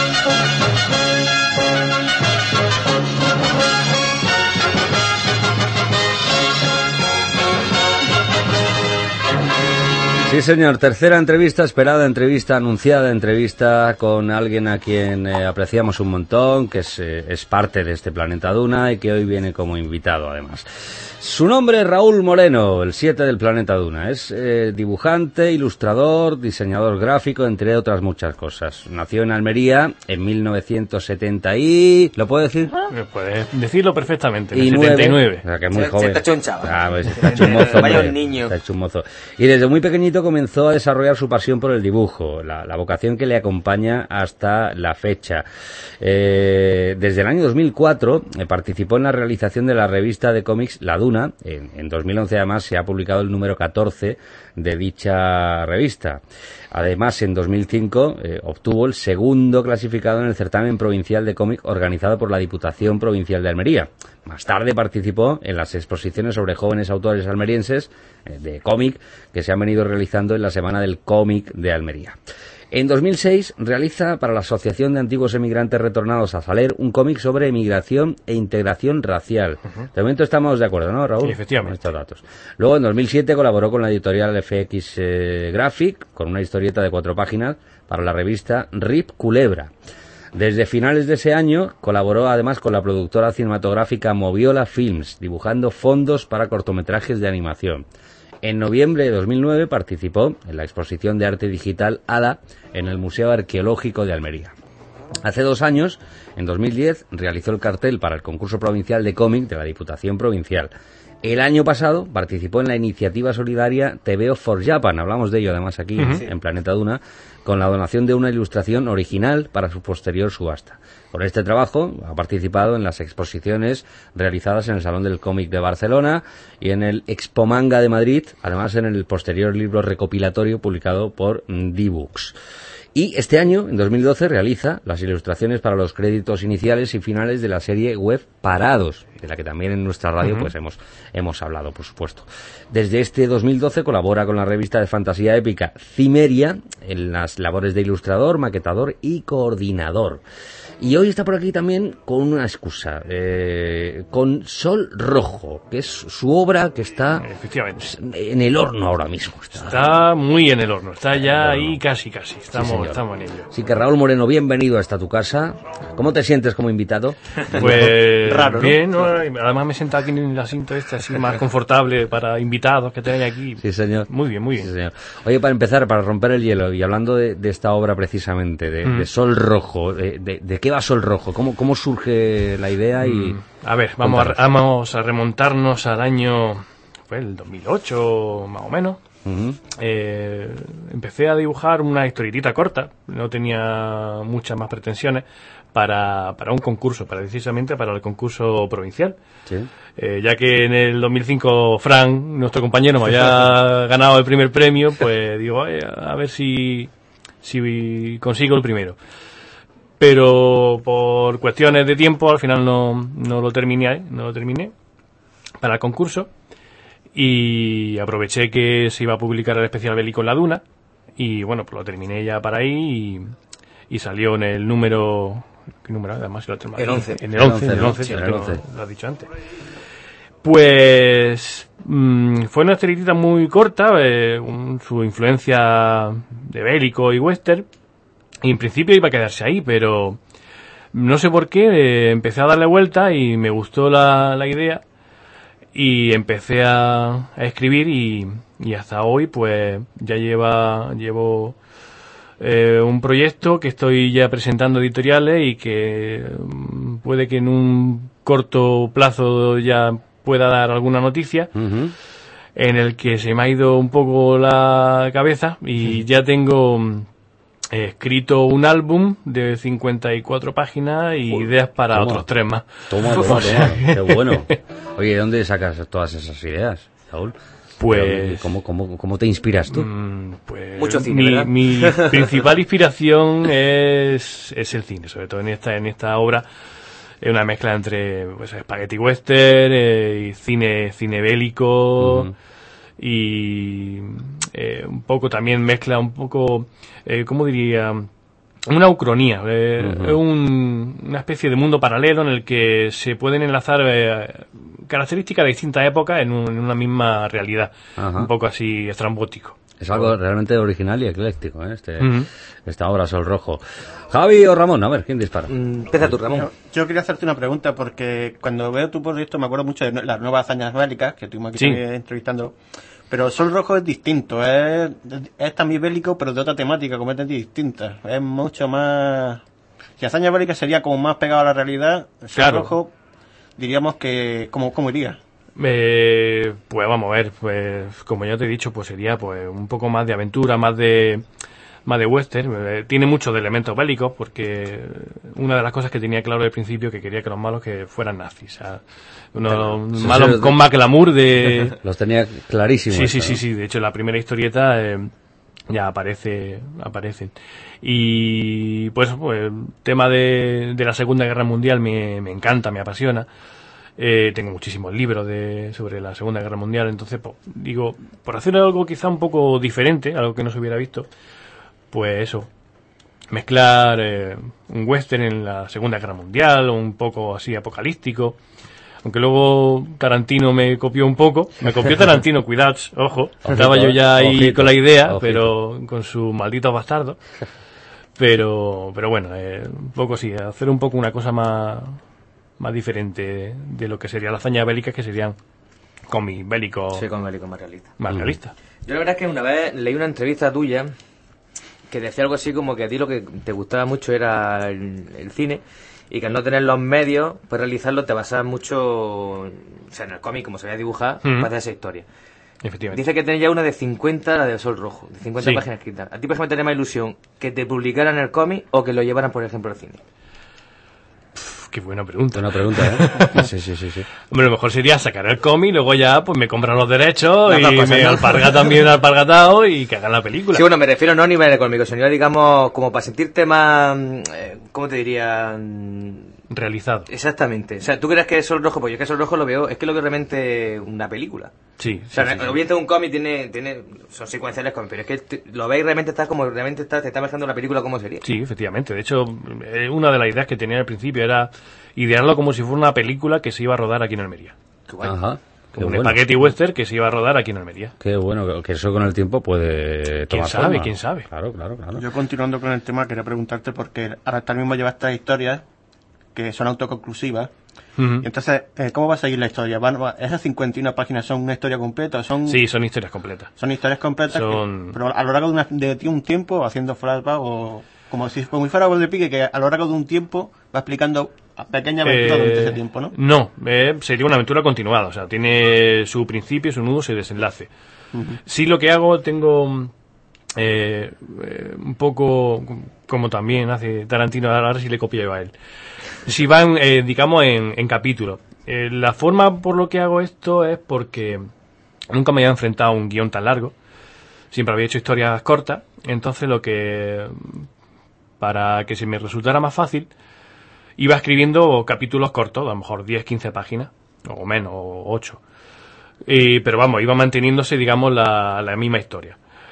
Sí, señor. Tercera entrevista, esperada entrevista, anunciada entrevista con alguien a quien eh, apreciamos un montón, que es, eh, es parte de este Planeta Duna y que hoy viene como invitado, además. Su nombre es Raúl Moreno, el siete del Planeta Duna. Es eh, dibujante, ilustrador, diseñador gráfico, entre otras muchas cosas. Nació en Almería en mil novecientos setenta y... ¿Lo puedo decir? Puedes decirlo perfectamente, en Y el nueve. setenta y nueve. O sea, que es muy Se- joven. se está hecho un chaval. Ah, pues está hecho un mozo, Vaya hombre. un niño. Está hecho un mozo. Y desde muy pequeñito comenzó a desarrollar su pasión por el dibujo, la, la vocación que le acompaña hasta la fecha. Eh, desde el año dos mil cuatro eh, participó en la realización de la revista de cómics La Duna. En, en dos mil once, además, se ha publicado el número catorce de dicha revista. Además, en dos mil cinco eh, obtuvo el segundo clasificado en el certamen provincial de cómic organizado por la Diputación Provincial de Almería. Más tarde participó en las exposiciones sobre jóvenes autores almerienses eh, de cómic que se han venido realizando en la Semana del Cómic de Almería. En dos mil seis realiza para la Asociación de Antiguos Emigrantes Retornados a Saler un cómic sobre emigración e integración racial. Uh-huh. De momento estamos de acuerdo, ¿no, Raúl? Sí, efectivamente. Con estos datos. Luego, en dos mil siete, colaboró con la editorial F X eh, Graphic con una historieta de cuatro páginas para la revista Rip Culebra. Desde finales de ese año colaboró además con la productora cinematográfica Moviola Films, dibujando fondos para cortometrajes de animación. En noviembre de dos mil nueve participó en la exposición de arte digital ADA en el Museo Arqueológico de Almería. Hace dos años, en dos mil diez, realizó el cartel para el concurso provincial de cómic de la Diputación Provincial. El año pasado participó en la iniciativa solidaria T V O for Japan, hablamos de ello además aquí uh-huh. en Planeta Duna, con la donación de una ilustración original para su posterior subasta. Con este trabajo ha participado en las exposiciones realizadas en el Salón del Cómic de Barcelona y en el Expo Manga de Madrid, además en el posterior libro recopilatorio publicado por D-Books. Y este año, en dos mil doce, realiza las ilustraciones para los créditos iniciales y finales de la serie web Parados, de la que también en nuestra radio uh-huh. pues hemos, hemos hablado, por supuesto. Desde este dos mil doce colabora con la revista de fantasía épica Cimeria en las labores de ilustrador, maquetador y coordinador. Y hoy está por aquí también con una excusa, eh, con Sol Rojo, que es su obra que está en el horno ahora mismo. Está, está muy en el horno, está ya ahí casi casi, estamos, sí, estamos en ello. Así que Raúl Moreno, bienvenido a esta tu casa. ¿Cómo te sientes como invitado? Pues raro, ¿no? Bien, ¿no? Además me he sentado aquí en el asiento este así más confortable para invitados que tenéis aquí. Sí, señor. Muy bien, muy bien. Sí, señor. Oye, para empezar, para romper el hielo, y hablando de, de esta obra precisamente, de, mm. de Sol Rojo, de, de, de qué va Sol Rojo? ¿Cómo, cómo surge la idea? Y mm. A ver, vamos a, vamos a remontarnos al año, pues el dos mil ocho más o menos. Uh-huh. Eh, empecé a dibujar una historietita corta, no tenía muchas más pretensiones, para, para un concurso, para precisamente para el concurso provincial. Sí. Eh, ya que en el dos mil cinco Fran, nuestro compañero, me había ganado el primer premio, pues digo, eh, a ver si, si consigo el primero. Pero por cuestiones de tiempo al final no, no lo terminé, no lo terminé para el concurso. Y aproveché que se iba a publicar el especial bélico en La Duna y bueno, pues lo terminé ya para ahí y, y salió en el número... ¿Qué número? Además, lo tengo aquí. El once. En el once, en el once, Sí, sí, en lo, el tengo, once. lo has dicho antes. Pues mmm, fue una historietita muy corta, eh, un, su influencia de bélico y western, y en principio iba a quedarse ahí, pero no sé por qué, eh, empecé a darle vuelta y me gustó la, la idea y empecé a, a escribir y, y hasta hoy pues ya lleva llevo eh, un proyecto que estoy ya presentando editoriales y que mm, puede que en un corto plazo ya pueda dar alguna noticia, Uh-huh. en el que se me ha ido un poco la cabeza y ya tengo mm, eh, escrito un álbum de cincuenta y cuatro páginas y Uy, ideas para toma. otros tres más. Toma, toma, toma. Qué bueno. Oye, ¿de dónde sacas todas esas ideas, Saúl? Pues... ¿Cómo, cómo, cómo te inspiras tú? Mm, pues Mucho cine, mi, ¿verdad? mi principal inspiración es, es el cine, sobre todo en esta en esta obra. Es una mezcla entre pues spaghetti western eh, y cine cine bélico. Ujú. Y eh, un poco también mezcla un poco, eh, ¿cómo diría? Una ucronía, eh, Ujú. es un, una especie de mundo paralelo en el que se pueden enlazar eh, características de distintas épocas en, un- en una misma realidad, Ajá. un poco así estrambótico. Es algo realmente original y ecléctico, ¿eh? Este, Ujú. Esta obra Sol Rojo. Javi o Ramón, a ver, ¿quién dispara? Mm, Empieza tú, Ramón. Yo, yo quería hacerte una pregunta porque cuando veo tu proyecto me acuerdo mucho de las nuevas hazañas bélicas que estuvimos aquí Sí. también entrevistando. Pero Sol Rojo es distinto, es, es también bélico pero de otra temática completamente distinta. Es mucho más... Si hazañas bélicas sería como más pegado a la realidad, Sol Claro. Rojo diríamos que... ¿Cómo, cómo iría? Eh, pues vamos a ver, pues como ya te he dicho, pues sería pues un poco más de aventura, más de más de western. Eh, tiene muchos de elementos bélicos porque una de las cosas que tenía claro al principio que quería que los malos que fueran nazis, o sea, unos Sí, malos sí, con más glamour de Los tenía clarísimos. sí, sí, esta, sí, ¿no? sí. De hecho, en la primera historieta eh, ya aparece, aparecen. Y pues, pues el tema de, de la Segunda Guerra Mundial me, me encanta, me apasiona. Eh, tengo muchísimos libros de, sobre la Segunda Guerra Mundial, entonces, pues, digo, por hacer algo quizá un poco diferente, algo que no se hubiera visto, pues eso, mezclar eh, un western en la Segunda Guerra Mundial, un poco así apocalíptico. Aunque luego Tarantino me copió un poco. Me copió Tarantino, cuidados, ojo. Ojito, Estaba yo ya ahí ojito, con la idea, ojito. pero con sus malditos bastardos. Pero, pero bueno, eh, un poco sí, hacer un poco una cosa más, más diferente de, de lo que sería la hazaña bélica, que serían cómics bélicos Sí, con bélico más realista. más Mm. realistas. Yo la verdad es que una vez leí una entrevista tuya que decía algo así como que a ti lo que te gustaba mucho era el, el cine y que al no tener los medios para realizarlo te basabas mucho, o sea, en el cómic como se veía dibujar, Mm. para hacer esa historia. Efectivamente. Dice que tenía ya una de cincuenta, la de Sol Rojo, de cincuenta Sí. páginas escritas. ¿A ti, por ejemplo, te tenía más ilusión que te publicaran el cómic o que lo llevaran, por ejemplo, al cine? Uf, qué buena pregunta. Buena pregunta, ¿eh? Sí, sí, sí, sí. Hombre, lo mejor sería sacar el cómic, luego ya pues me compran los derechos Las y dos cosas, me ¿no? alparga también alpargatado y que hagan la película. Sí, bueno, me refiero no a nivel económico, sino, digamos, como para sentirte más, mm, eh, ¿cómo te diría? Mm, Realizado. Exactamente. O sea, ¿tú crees que Sol Rojo? Pues yo que Sol Rojo lo veo, es que lo veo realmente una película. Sí. O sea, sí, sí, sí. obviamente un cómic tiene, tiene, son secuenciales cómics, pero es que te- lo veis realmente está como, realmente está, te está imaginando una película como sería. Sí, efectivamente. De hecho, eh, una de las ideas que tenía al principio era idearlo como si fuera una película que se iba a rodar aquí en Almería. Qué guay. Ajá. Qué Como un bueno. espagueti western que se iba a rodar aquí en Almería. Qué bueno, que eso con el tiempo puede tomar sabe? forma. ¿Quién sabe? Claro, claro, claro. Yo continuando con el tema quería preguntarte porque ahora tal mismo llevas estas historias que son autoconclusivas. Ujú. Y entonces, eh, ¿cómo va a seguir la historia? ¿Van, va- ¿Esas cincuenta y una páginas son una historia completa o son, Sí, son historias completas. son historias completas? que- Son- pero a lo largo de, una- de ti- un tiempo, haciendo flashback o como si como si fuera Gol de Pique, que a lo largo de un tiempo va explicando a pequeña aventura Eh, durante ese tiempo, ¿no? No, eh, sería una aventura continuada. O sea, tiene su principio, su nudo, su desenlace. Sí, lo que hago, tengo eh, eh, un poco, como también hace Tarantino, ahora sí le copio yo a él. Si van, eh, digamos, en, en capítulos. Eh, la forma por lo que hago esto es porque nunca me había enfrentado a un guión tan largo. Siempre había hecho historias cortas. Entonces lo que, para que se me resultara más fácil, iba escribiendo capítulos cortos, a lo mejor diez, quince páginas, o menos, o ocho. Y, pero vamos, iba manteniéndose, digamos, la, la misma historia.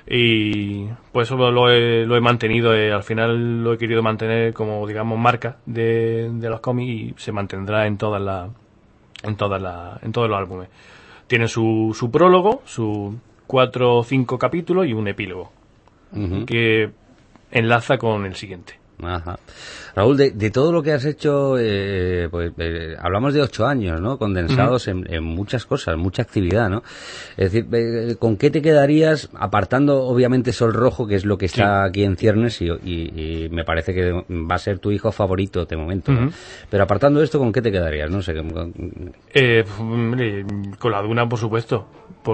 Y pues eso lo, lo, he, lo he mantenido, eh, al final lo he querido mantener como, digamos, marca de, de los cómics, y se mantendrá en todas las en todas las en todos los álbumes. Tiene su, su prólogo, sus cuatro o cinco capítulos y un epílogo, uh-huh, que enlaza con el siguiente. Ajá. Raúl, de, de todo lo que has hecho, eh, pues eh, hablamos de ocho años, ¿no? Condensados, uh-huh, en, en muchas cosas, mucha actividad, ¿no? Es decir, eh, ¿con qué te quedarías, apartando obviamente Sol Rojo, que es lo que está, sí, aquí en ciernes, y, y, y me parece que va a ser tu hijo favorito de momento, ¿no? Uh-huh. Pero apartando esto, ¿con qué te quedarías? No sé. Con... Eh, hombre, con la Duna, por supuesto,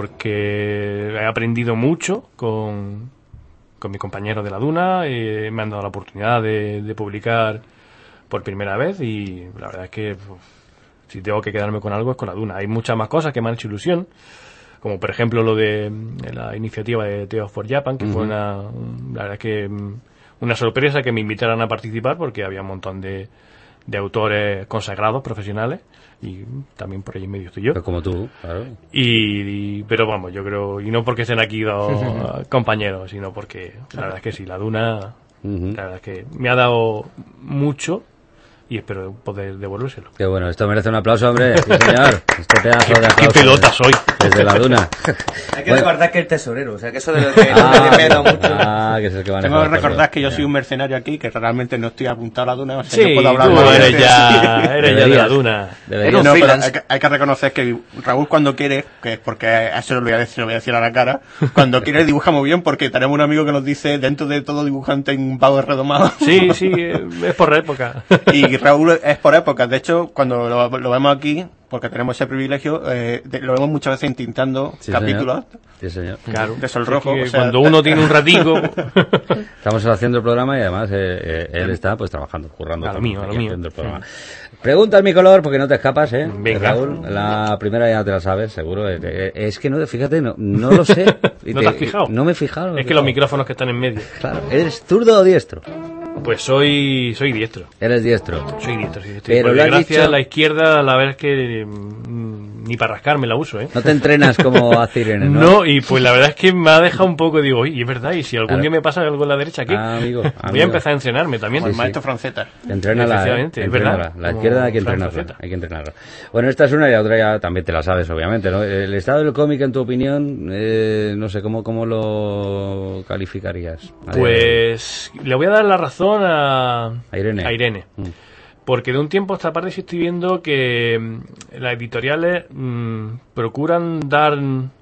porque he aprendido mucho con... con mi compañero de la Duna, eh, me han dado la oportunidad de, de publicar por primera vez, y la verdad es que uf, si tengo que quedarme con algo es con la Duna. Hay muchas más cosas que me han hecho ilusión, como por ejemplo lo de, de la iniciativa de Teo for Japan, que uh-huh, fue una, un, la verdad es que una sorpresa que me invitaran a participar, porque había un montón de, de autores consagrados, profesionales, y también por ahí en medio estoy yo. Pero como tú, claro. Y, y, pero vamos, yo creo, y no porque estén aquí dos compañeros, sino porque la verdad es que sí, la Duna, uh-huh, la verdad es que me ha dado mucho, y espero poder devolvérselo. Qué bueno, esto merece un aplauso, hombre. Sí, señor. Este pedazo de aplauso. ¿Qué pelota soy? Desde la Duna. Hay que bueno, recordar que el tesorero, o sea, que eso de lo que ah, no me da mucho. Ah, que es el que Tengo que recordar que yo soy un mercenario aquí, que realmente no estoy apuntado a la Duna. O sea, sí, yo puedo hablar tú de eres ya, eres ya de la Duna. No, pero hay, hay que reconocer que Raúl, cuando quiere, que es porque eso lo voy a decir, lo voy a decir a la cara, cuando quiere dibuja muy bien, porque tenemos un amigo que nos dice, dentro de todo dibujante hay un pavo redomado. Sí, sí, es por época. Y Raúl es por época. De hecho, cuando lo, lo vemos aquí, porque tenemos ese privilegio, eh, de, lo vemos muchas veces intentando, sí, capítulos, señor. Sí, señor. Claro, de Sol Rojo. Es que o sea, cuando uno tiene un ratico... Estamos haciendo el programa y además eh, eh, él está pues trabajando, currando. A lo mío, a lo mío. El programa. Pregunta mi color, porque no te escapas, ¿eh? Venga. Raúl, la primera ya te la sabes, seguro. Es que no, fíjate, no, no lo sé. ¿No te has fijado? No me he fijado. Es que los micrófonos que están en medio. Claro. ¿Eres zurdo o diestro? Pues soy soy diestro. Eres diestro. Soy diestro, sí. Estoy Pero por lo has desgracia, dicho... la izquierda, la verdad es que mm, ni para rascarme la uso, ¿eh? No te entrenas como a Irene, ¿no? No, y pues la verdad es que me ha dejado un poco, digo, oye, es verdad, y si algún claro. día me pasa algo en la derecha, ¿qué? Ah, amigo, amigo. Voy a empezar a entrenarme también. Como el sí, maestro sí. Franceta. Entrénala, eh, es entrénala. verdad. La izquierda hay que Fran entrenarla, Franceta. hay que entrenarla. Bueno, esta es una y la otra ya también te la sabes, obviamente, ¿no? El estado del cómic, en tu opinión, eh, no sé, ¿cómo, cómo lo calificarías? Pues le voy a dar la razón a, a Irene. A Irene. Mm. Porque de un tiempo a esta parte sí estoy viendo que mm, las editoriales mm, procuran dar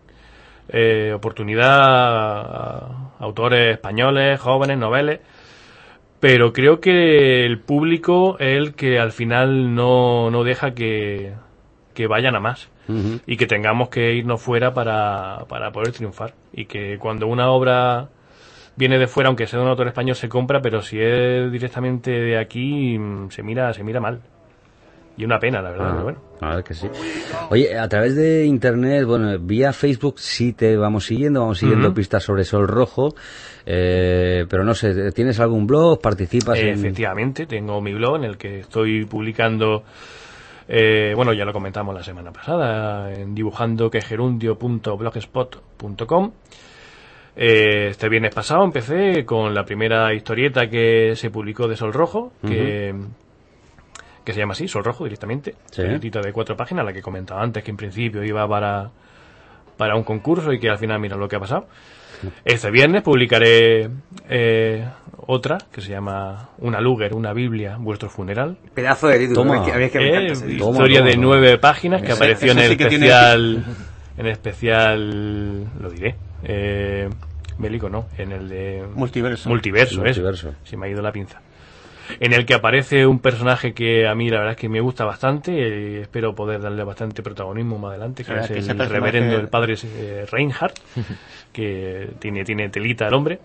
eh, oportunidad a, a autores españoles, jóvenes, noveles, pero creo que el público es el que al final no, no deja que, que vayan a más. Uh-huh. Y que tengamos que irnos fuera para, para poder triunfar. Y que cuando una obra viene de fuera, aunque sea de un autor español, se compra, pero si es directamente de aquí, se mira se mira mal. Y una pena, la verdad, ah, pero bueno. A ver que sí. Oye, a través de internet, bueno, vía Facebook sí te vamos siguiendo, vamos siguiendo uh-huh. pistas sobre Sol Rojo, eh, pero no sé, ¿tienes algún blog? ¿Participas eh, en...? Efectivamente, tengo mi blog en el que estoy publicando, eh, bueno, ya lo comentamos la semana pasada, en dibujando que gerundio punto blogspot punto com. Eh, este viernes pasado empecé con la primera historieta que se publicó de Sol Rojo, que, uh-huh. que se llama así, Sol Rojo directamente, sí. Una historieta de cuatro páginas, la que comentaba antes, que en principio iba para, para un concurso y que al final mira lo que ha pasado. Este viernes publicaré eh, otra que se llama Una Luger, una Biblia, vuestro funeral. Pedazo de título. Toma. A mí es que me eh, encanta ese historia toma, toma, de toma. nueve páginas que Ese, apareció en el sí especial, en el especial, lo diré. Eh, bélico no, en el de multiverso, multiverso, multiverso. Eso. Se me ha ido la pinza. En el que aparece un personaje que a mí la verdad es que me gusta bastante, y espero poder darle bastante protagonismo más adelante, que es que el personaje... reverendo el padre eh, Reinhardt, que tiene tiene telita el hombre.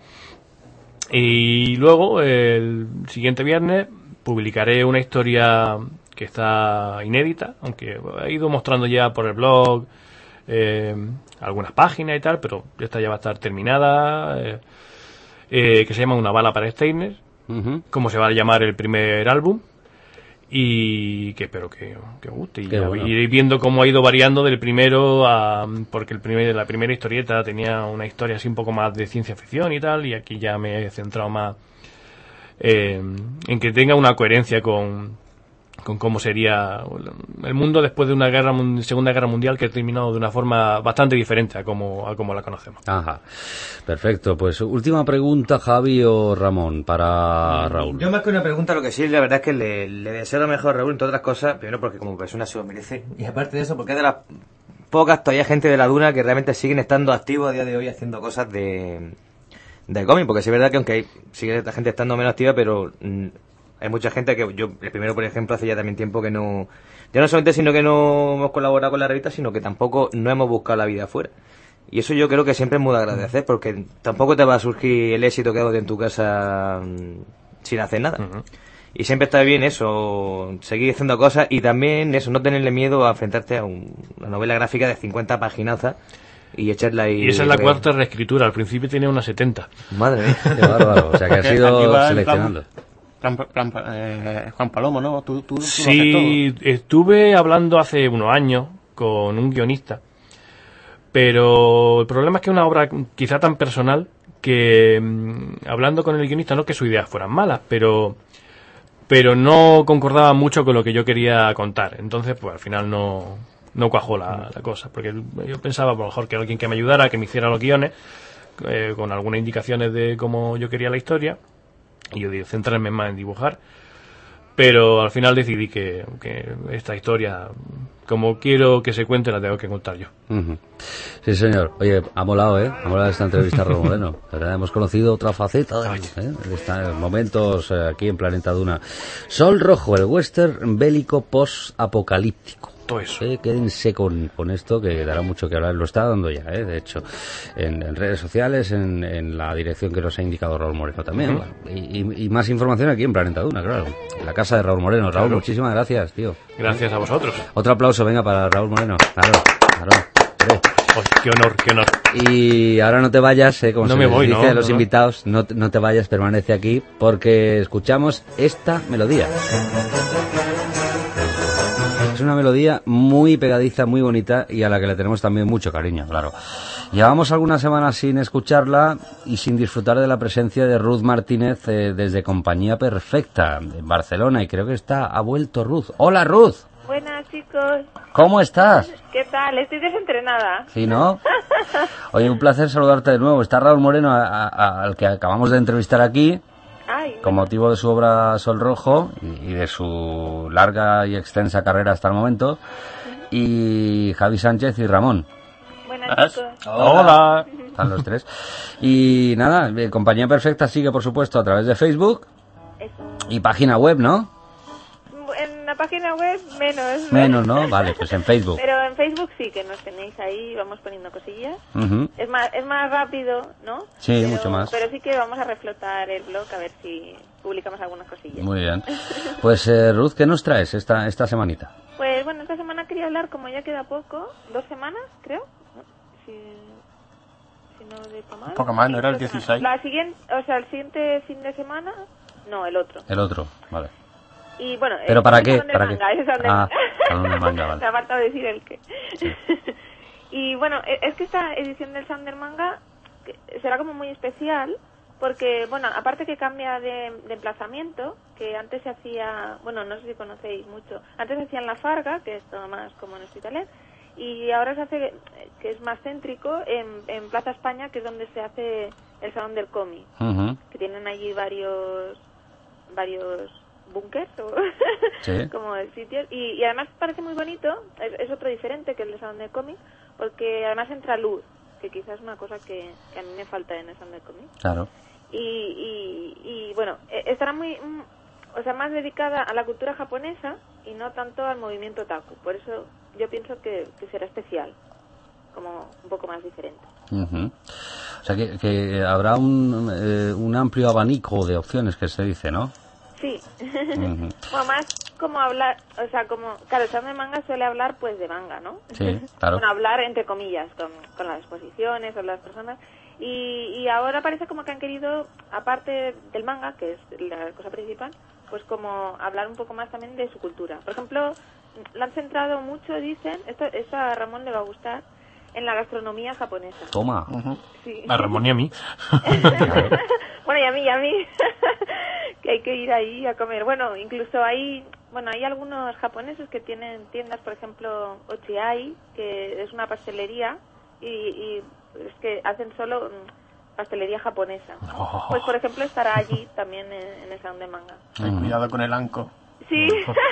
Y luego el siguiente viernes publicaré una historia que está inédita, aunque he ido mostrando ya por el blog Eh, algunas páginas y tal, pero esta ya va a estar terminada, eh, eh, que se llama Una bala para Steiner, uh-huh. como se va a llamar el primer álbum, y que espero que, que os guste y Qué bueno. ir viendo cómo ha ido variando del primero a, porque el primer, la primera historieta tenía una historia así un poco más de ciencia ficción y tal, y aquí ya me he centrado más eh, en que tenga una coherencia con, con cómo sería el mundo después de una guerra segunda guerra mundial que ha terminado de una forma bastante diferente a como, a como la conocemos. Ajá, perfecto. Pues última pregunta, Javi o Ramón, para Raúl. Yo más que una pregunta, lo que sí, la verdad es que le, le deseo lo mejor a Raúl, entre otras cosas, primero porque como persona se lo merece, y aparte de eso porque es de las pocas todavía gente de la Duna que realmente siguen estando activos a día de hoy haciendo cosas de, de cómic, porque sí es verdad que aunque hay, sigue la gente estando menos activa, pero mm, hay mucha gente que yo, el primero por ejemplo, hace ya también tiempo que no, ya no solamente sino que no hemos colaborado con la revista, sino que tampoco no hemos buscado la vida afuera. Y eso yo creo que siempre es muy de agradecer, porque tampoco te va a surgir el éxito que hago en tu casa mmm, sin hacer nada. Uh-huh. Y siempre está bien eso, seguir haciendo cosas y también eso, no tenerle miedo a enfrentarte a un, una novela gráfica de cincuenta paginazas y echarla ahí. Y esa es la cuarta reescritura, al principio tenía unas setenta. Madre mía. Qué bárbaro, o sea que has ido seleccionando. Plan, plan, plan, eh, Juan Palomo, ¿no? ¿Tú, tú, tú sí, estuve hablando hace unos años con un guionista, pero el problema es que es una obra quizá tan personal que mmm, hablando con el guionista, no que sus ideas fueran malas, pero pero no concordaba mucho con lo que yo quería contar. Entonces, pues al final no, no cuajó la, la cosa, porque yo pensaba, por lo mejor, que alguien que me ayudara, que me hiciera los guiones, eh, con algunas indicaciones de cómo yo quería la historia, y yo dije, centrarme más en dibujar, pero al final decidí que, que esta historia, como quiero que se cuente, la tengo que contar yo. Uh-huh. Sí, señor. Oye, ha molado, ¿eh? Ha molado esta entrevista a Raúl Moreno. La verdad, hemos conocido otra faceta de, ¿eh? de estos momentos eh, aquí en Planeta Duna. Sol Rojo, el western bélico post-apocalíptico. Todo eso. Eh, quédense con, con esto, que dará mucho que hablar. Lo está dando ya, ¿eh? De hecho, en, en redes sociales, en, en la dirección que nos ha indicado Raúl Moreno también. Uh-huh. Bueno, y, y más información aquí en Planeta Duna, claro. En la casa de Raúl Moreno. Raúl, claro. Muchísimas gracias, tío. Gracias a vosotros. Otro aplauso, venga, para Raúl Moreno. Claro, claro. Oh, qué honor, qué honor. Y ahora no te vayas, eh, como no se me les voy, dice no, a los no, invitados, no, no te vayas, permanece aquí, porque escuchamos esta melodía. Es una melodía muy pegadiza, muy bonita y a la que le tenemos también mucho cariño, claro. Llevamos algunas semanas sin escucharla y sin disfrutar de la presencia de Ruth Martínez eh, desde Compañía Perfecta en Barcelona, y creo que está ha vuelto Ruth. ¡Hola, Ruth! Buenas, chicos. ¿Cómo estás? ¿Qué tal? Estoy desentrenada. ¿Sí, no? Oye, un placer saludarte de nuevo. Está Raúl Moreno, a, a, al que acabamos de entrevistar aquí. Ay, con motivo de su obra Sol Rojo y, y de su larga y extensa carrera hasta el momento. Uh-huh. Y Javi Sánchez y Ramón. Buenas, chicos. Hola. Están los tres. Y nada, Compañía Perfecta sigue, por supuesto, a través de Facebook. Eso. Y página web, ¿no? En la página web menos. Menos, ¿no? Vale, pues en Facebook. Pero en Facebook sí que nos tenéis ahí, vamos poniendo cosillas. Uh-huh. Es más es más rápido, ¿no? Sí, pero, mucho más. Pero sí que vamos a reflotar el blog a ver si publicamos algunas cosillas. Muy bien. Pues eh, Ruth, ¿qué nos traes esta esta semanita? Pues bueno, esta semana quería hablar, como ya queda poco, dos semanas, creo. Si, si no de mal. Un poco más, ¿no era el dieciséis? La siguiente, o sea, el siguiente fin de semana, no, el otro. El otro, vale. Y bueno, ¿pero para qué? ¿Para qué? Manga, es ah, Salón de Manga, vale. Me ha faltado decir el qué. Sí. Y bueno, es que esta edición del Salón de Manga será como muy especial porque, bueno, aparte que cambia de, de emplazamiento, que antes se hacía, bueno, no sé si conocéis mucho, antes se hacía en La Farga, que es todo más como en Hospitalet, y ahora se hace, que es más céntrico, en, en Plaza España, que es donde se hace el Salón del Cómic, uh-huh. que tienen allí varios varios búnkers o sí. como sitios, y, y además parece muy bonito, es, es otro diferente que el de Salón del Cómic, porque además entra luz, que quizás es una cosa que, que a mí me falta en el Salón del Cómic. Claro. Y, y, y bueno, estará muy, o sea, más dedicada a la cultura japonesa y no tanto al movimiento otaku, por eso yo pienso que, que será especial, como un poco más diferente. Uh-huh. O sea, que, que habrá un, eh, un amplio abanico de opciones, que se dice, ¿no? Sí. Uh-huh. Bueno, más como hablar, o sea, como, claro, el Salón de Manga suele hablar, pues, de manga, ¿no? Sí, claro. Bueno, hablar, entre comillas, con, con las exposiciones o las personas. Y, y ahora parece como que han querido, aparte del manga, que es la cosa principal, pues como hablar un poco más también de su cultura. Por ejemplo, la han centrado mucho, dicen, esto, esto a Ramón le va a gustar, en la gastronomía japonesa. Toma. Uh-huh. Sí. A Ramón y a mí. Bueno, y a mí, y a mí, que hay que ir ahí a comer. Bueno, incluso hay, bueno, hay algunos japoneses que tienen tiendas, por ejemplo, Ochiai, que es una pastelería, y, y es que hacen solo pastelería japonesa. Oh. Pues, por ejemplo, estará allí también en, en el Salón de Manga. Ten cuidado con el anco. Sí.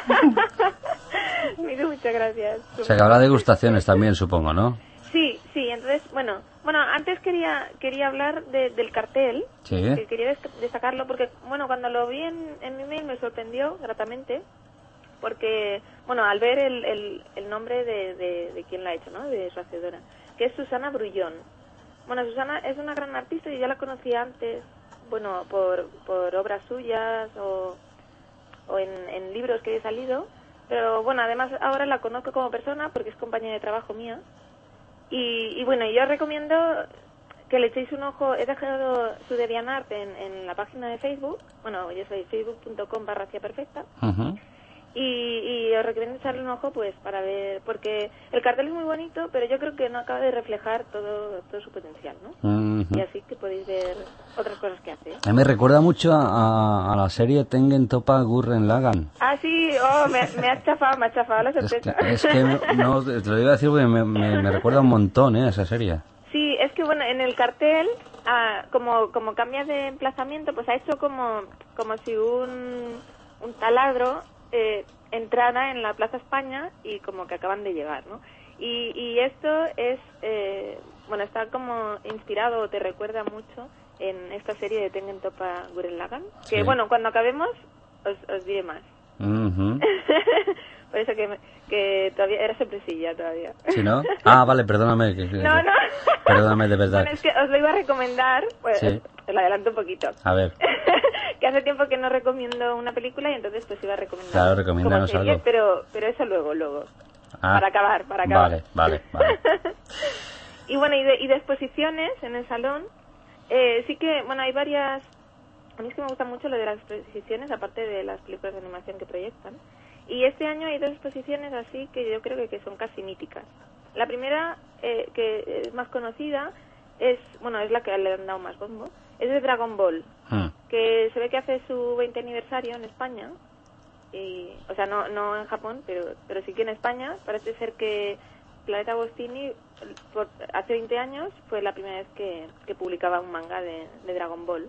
Miguel, muchas gracias. O sea, que habrá degustaciones también, supongo, ¿no? Sí, sí, entonces, bueno, bueno, antes quería quería hablar de, del cartel, Sí. que quería des- destacarlo porque, bueno, cuando lo vi en, en mi mail me sorprendió gratamente, porque, bueno, al ver el, el, el nombre de, de, de quien la ha hecho, ¿no?, de su hacedora, que es Susana Brullón. Bueno, Susana es una gran artista y ya la conocía antes, bueno, por, por obras suyas o, o en, en libros que he salido, pero, bueno, además ahora la conozco como persona porque es compañera de trabajo mía. Y, y bueno, yo recomiendo que le echéis un ojo. He dejado su DeviantArt en, en la página de Facebook. Bueno, yo soy facebook punto com barra hacia perfecta. Uh-huh. Y, y os recomiendo echarle un ojo pues para ver, porque el cartel es muy bonito, pero yo creo que no acaba de reflejar todo, todo su potencial, ¿no? Uh-huh. Y así que podéis ver otras cosas que hace. A mí me recuerda mucho a, a la serie Tengen Toppa Gurren Lagann. Ah, sí, oh, me, me has chafado, me has chafado la Es que, sorpresa. es que no, te lo iba a decir porque me, me, me recuerda un montón, ¿eh?, esa serie. Sí, es que bueno, en el cartel, ah, como como cambia de emplazamiento, pues ha hecho como como si un, un taladro eh, entrara en la Plaza España y como que acaban de llegar, ¿no? Y, y esto es, eh, bueno, está como inspirado, o te recuerda mucho en esta serie de Tengen Toppa Gurren Lagann, que Sí. bueno, cuando acabemos os, os diré más. Uh-huh. Por eso que, me- que todavía era sorpresilla todavía. ¿Sí, no? Ah, vale, perdóname. Que, que- No, no. Perdóname, de verdad. Bueno, es que os lo iba a recomendar, pues Sí. te lo adelanto un poquito. A ver. Que hace tiempo que no recomiendo una película y entonces pues iba a recomendar. Claro, recomiéndanos como serie, algo. Pero, pero eso luego, luego. Ah, Para acabar, para acabar. Vale, vale, vale. Y bueno, y de, y de exposiciones en el salón, eh, sí que, bueno, hay varias. A mí es que me gusta mucho lo de las exposiciones, aparte de las películas de animación que proyectan. Y este año hay dos exposiciones así que yo creo que, que son casi míticas. La primera, eh, que es más conocida, es, bueno, es la que le han dado más bombo, es de Dragon Ball, Hmm. que se ve que hace su veinte aniversario en España, y, o sea, no no en Japón, pero pero sí que en España. Parece ser que Planeta Agostini, por, hace veinte años, fue la primera vez que, que publicaba un manga de, de Dragon Ball.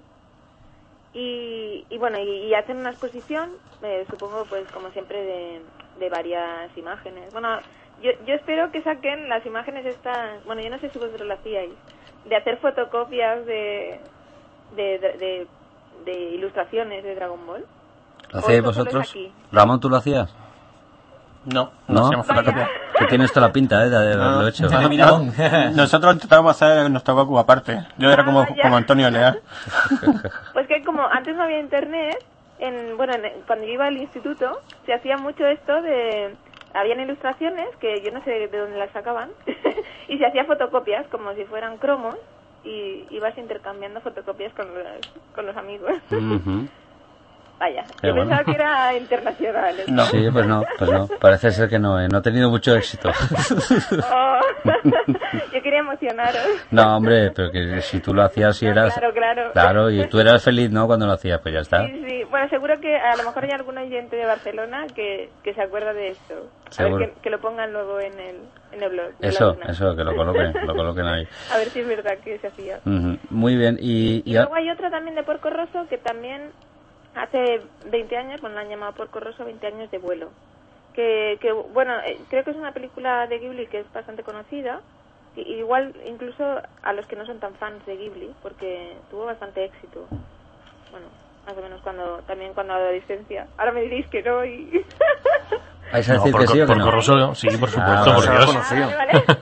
Y, y bueno, y, y hacen una exposición, eh, supongo, pues como siempre, de, de varias imágenes. Bueno, yo, yo espero que saquen las imágenes estas, bueno, yo no sé si vosotros lo hacíais, de hacer fotocopias de, de, de, de, de ilustraciones de Dragon Ball. ¿Lo ¿O hacéis esto solo es vosotros? aquí? Ramón, ¿tú lo hacías? No, ¿No? no hacemos Vaya. fotocopia. Que tienes toda la pinta, ¿eh?, de haberlo No. hecho. Tiene mirón. Nosotros intentábamos hacer nuestro Goku aparte. Yo era como, Ah, ya. como Antonio Leal. Pues que como antes no había internet, en, bueno, en- cuando yo iba al instituto, se hacía mucho esto de... Habían ilustraciones, que yo no sé de dónde las sacaban, y se hacía fotocopias como si fueran cromos, y ibas intercambiando fotocopias con los, con los amigos. Ujú. Vaya, Qué yo bueno. pensaba que era internacional. esto. No. Sí, pues no, pues no. Parece ser que no, ¿eh? No ha tenido mucho éxito. Oh, yo quería emocionaros. No, hombre, pero que si tú lo hacías y No, eras... claro, claro. Claro, y tú eras feliz, ¿no?, cuando lo hacías, pues ya está. Sí, sí. Bueno, seguro que a lo mejor hay algún oyente de Barcelona que, que se acuerda de esto. A Seguro. ver, que, que lo pongan luego en el, en el blog. de la Eso, Luna. eso, que lo coloquen, lo coloquen ahí. A ver si es verdad que se hacía. Ujú. Muy bien, y... Y y a- luego hay otra también de Porco Rosso que también hace veinte años, bueno, la han llamado Porco Rosso, veinte años de vuelo. Que, que bueno, eh, creo que es una película de Ghibli que es bastante conocida. Y, igual incluso a los que no son tan fans de Ghibli, porque tuvo bastante éxito. Bueno, más o menos cuando también cuando a la adolescencia. Ahora me diréis que no y... ¿Vais a No, decir por, que sí o que por no? Corroso, sí, por supuesto, Ah, por vale. Dios. Ah, vale, vale.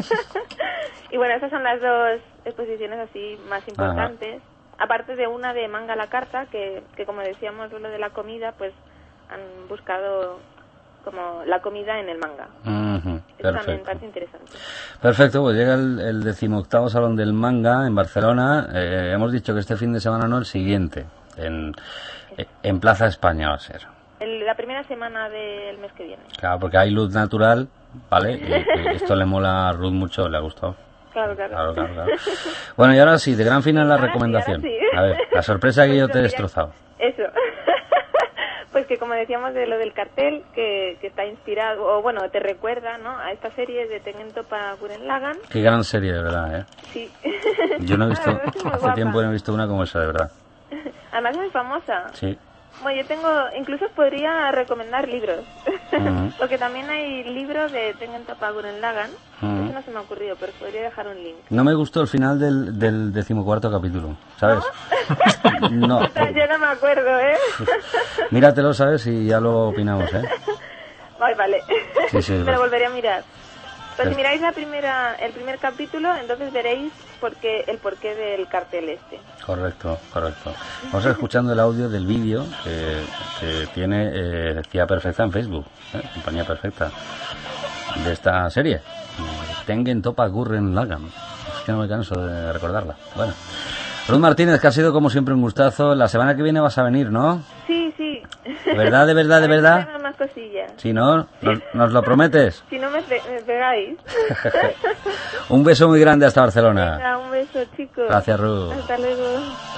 Y bueno, esas son las dos exposiciones así más importantes. Aparte de una de manga a la carta, que, que como decíamos, lo de la comida, pues han buscado como la comida en el manga. Ujú. Eso también Perfecto. parece interesante. Perfecto, pues llega el, el decimoctavo Salón del Manga en Barcelona. Eh, hemos dicho que este fin de semana no, el siguiente. En, En Plaza España va a ser. El- la primera semana del mes que viene. Claro, porque hay luz natural, ¿vale? Y, y esto le mola a Ruth mucho, le ha gustado. Claro, claro. Claro, claro, claro. Bueno, y ahora sí, de gran final la Ahora sí, recomendación. ahora sí. A ver, la sorpresa que yo Pues te he mira, destrozado. Eso. Pues que como decíamos de lo del cartel, que, que está inspirado, o bueno, te recuerda, ¿no?, a esta serie de Tengen Toppa Gurren Lagann. Qué gran serie, de verdad, ¿eh? Sí. Yo no he La visto, verdad es que es muy hace guapa. tiempo no he visto una como esa, de verdad. Además es muy famosa. Sí. Bueno, yo tengo, incluso os podría recomendar libros, Ujú. porque también hay libros de Tengen Toppa Gurren Lagann. Ujú. Eso no se me ha ocurrido, pero os podría dejar un link. No me gustó el final del, del decimocuarto capítulo, ¿sabes? No. Yo no me acuerdo, ¿eh? Míratelo, ¿sabes? Y ya lo opinamos, ¿eh? Ay, vale. Sí, sí, Me vale. lo volveré a mirar. Pues Sí. si miráis la primera, el primer capítulo, entonces veréis por qué, el porqué del cartel este. Correcto, correcto. Vamos a ir escuchando el audio del vídeo que, que tiene eh, C I A Perfecta en Facebook, ¿eh? Compañía Perfecta, de esta serie. Tengen Toppa Gurren Lagann. Es que no me canso de recordarla. Bueno. Ruth Martínez, que ha sido como siempre un gustazo. La semana que viene vas a venir, ¿no? Sí, sí. ¿De verdad, de verdad, de A ver si verdad? tenemos más cosillas. Si no, ¿nos, nos lo prometes? Si no me, pe- me pegáis. Un beso muy grande hasta Barcelona. Venga, un beso, chicos. Gracias, Ruth. Hasta luego.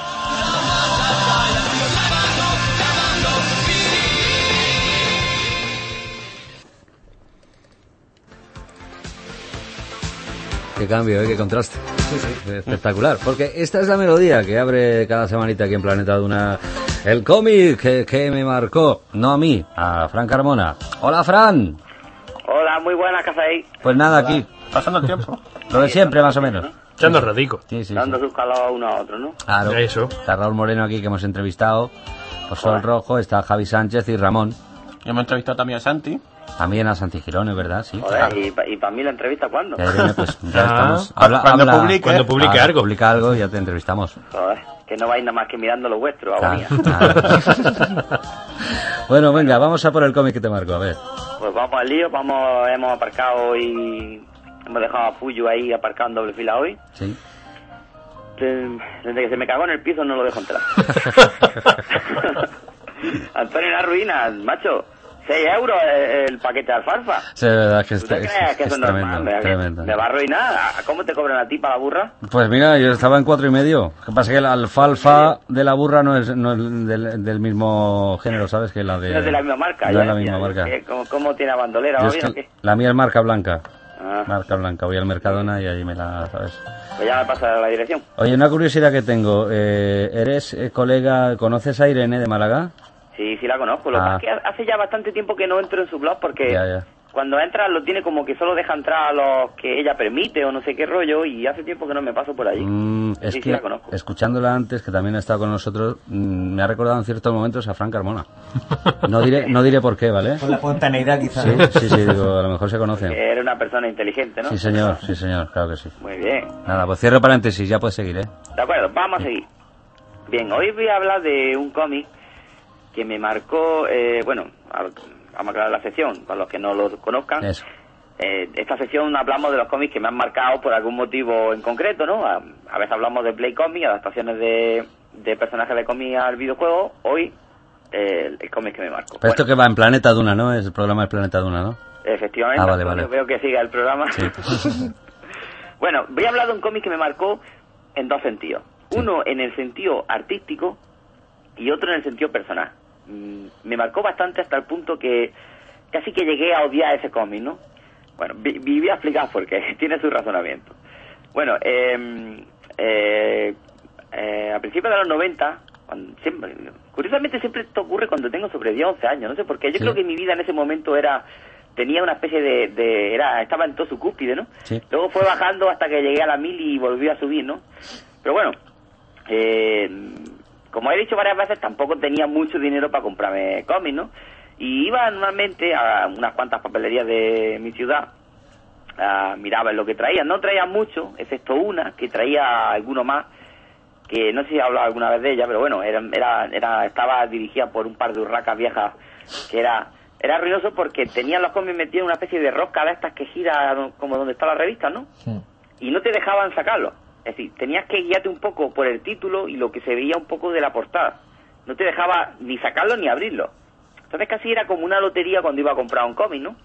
Qué cambio, ¿eh? Qué contraste. Espectacular. Porque esta es la melodía que abre cada semanita aquí en Planeta Duna. El cómic que, que me marcó, no a mí, a Fran Carmona. Hola, Fran. Hola, muy buenas, ¿qué hacéis? Pues nada, aquí. Pasando el tiempo. Lo de siempre, más o menos. Echando radico. Sí, sí, sí. Dando sus calor uno a otro, ¿no? Claro. Eso. Está Raúl Moreno aquí que hemos entrevistado. Por Sol Rojo está Javi Sánchez y Ramón. Yo me he entrevistado también a Santi. También a Santi Girón, es verdad, sí. Joder, ¿y, pa- y para mí la entrevista cuándo? Ya, Irene, pues ya Ah, estamos. cuando publique. Cuando publique Ah, algo. Publica algo y ya te entrevistamos. Joder, que no vais nada más que mirando lo vuestro, Claro, agonía. claro. Bueno, venga, vamos a por el cómic que te marcó, a ver. Pues vamos al lío, vamos, hemos aparcado y hemos dejado a Puyo ahí aparcado en doble fila hoy. Sí. Eh, Desde que se me cagó en el piso no lo dejo entrar. Antonio, la ruina, macho. seis euros el, el paquete de alfalfa. Sí, de verdad que ¿Tú es, te es- crees que es eso es normal? tremendo, ¿Me- tremendo. ¿Me va a arruinar? ¿Cómo te cobran a ti para la burra? Pues mira, yo estaba en cuatro y medio. Lo que pasa es que la alfalfa de la burra no es, no es del, del mismo género, ¿sabes? Que la de... No es de la misma marca. No ya, es la ya, misma marca. ¿qué? ¿Cómo, cómo tiene a bandolera? Yo ¿Va es bien o que qué? la mía es marca blanca. Ah, Marca blanca. Voy al Mercadona y ahí me la, ¿sabes? pues ya me pasa la dirección. Oye, una curiosidad que tengo. Eh, ¿Eres eh, colega, conoces a Irene de Málaga? Sí, sí la conozco. Lo que Ah. pasa es que hace ya bastante tiempo que no entro en su blog porque Ya, ya. cuando entra lo tiene como que solo deja entrar a los que ella permite o no sé qué rollo y hace tiempo que no me paso por allí. Mm, es Sí, sí que, la conozco. escuchándola antes, que también ha estado con nosotros, mm, me ha recordado en ciertos momentos a Fran Carmona. No diré, no diré por qué, ¿vale? Por la espontaneidad, quizás. Sí, sí, sí, digo, a lo mejor se conocen. Que eres una persona inteligente, ¿no? Sí, señor, sí, señor, claro que sí. Muy bien. Nada, pues cierro paréntesis, ya puedes seguir, ¿eh? De acuerdo, vamos a seguir. Bien, hoy voy a hablar de un cómic que me marcó, eh, bueno, a- vamos a aclarar la sección, para los que no lo conozcan. Eso. Eh, esta sección hablamos de los cómics que me han marcado por algún motivo en concreto, ¿no? A, a veces hablamos de Play Comic, adaptaciones de, de personajes de cómic al videojuego. Hoy, eh, el, el cómic que me marcó. Pero esto que va en Planeta Duna, ¿no? Es el programa del Planeta Duna, ¿no? Efectivamente, Ah, vale, Antonio, vale. veo que siga el programa. Sí. Bueno, voy a hablar de un cómic que me marcó en dos sentidos. Uno en el sentido artístico y otro en el sentido personal. Mm, me marcó bastante hasta el punto que casi que llegué a odiar ese cómic, ¿no? Bueno, vi, vi- voy a explicar por qué, tiene su razonamiento. Bueno, eh, eh, eh, a principios de los noventa, cuando siempre, curiosamente siempre esto ocurre cuando tengo sobre diez, once años, no sé por qué. Yo Sí. creo que mi vida en ese momento era tenía una especie de, de era estaba en todo su cúspide, ¿no? Sí. Luego fue bajando hasta que llegué a la mil y volvió a subir, ¿no? Pero bueno, eh, como he dicho varias veces, tampoco tenía mucho dinero para comprarme cómics, ¿no? Y iba normalmente a unas cuantas papelerías de mi ciudad, a, miraba lo que traían. No traían mucho, excepto una, que traía alguno más, que no sé si he hablado alguna vez de ella, pero bueno, era, era, era estaba dirigida por un par de urracas viejas, que era era ruinoso porque tenían los cómics metidos en una especie de rosca de estas que gira como donde está la revista, ¿no? Sí. Y no te dejaban sacarlo. Es decir, tenías que guiarte un poco por el título y lo que se veía un poco de la portada. no te dejaba ni sacarlo ni abrirlo. Entonces casi era como una lotería cuando iba a comprar un cómic, ¿no?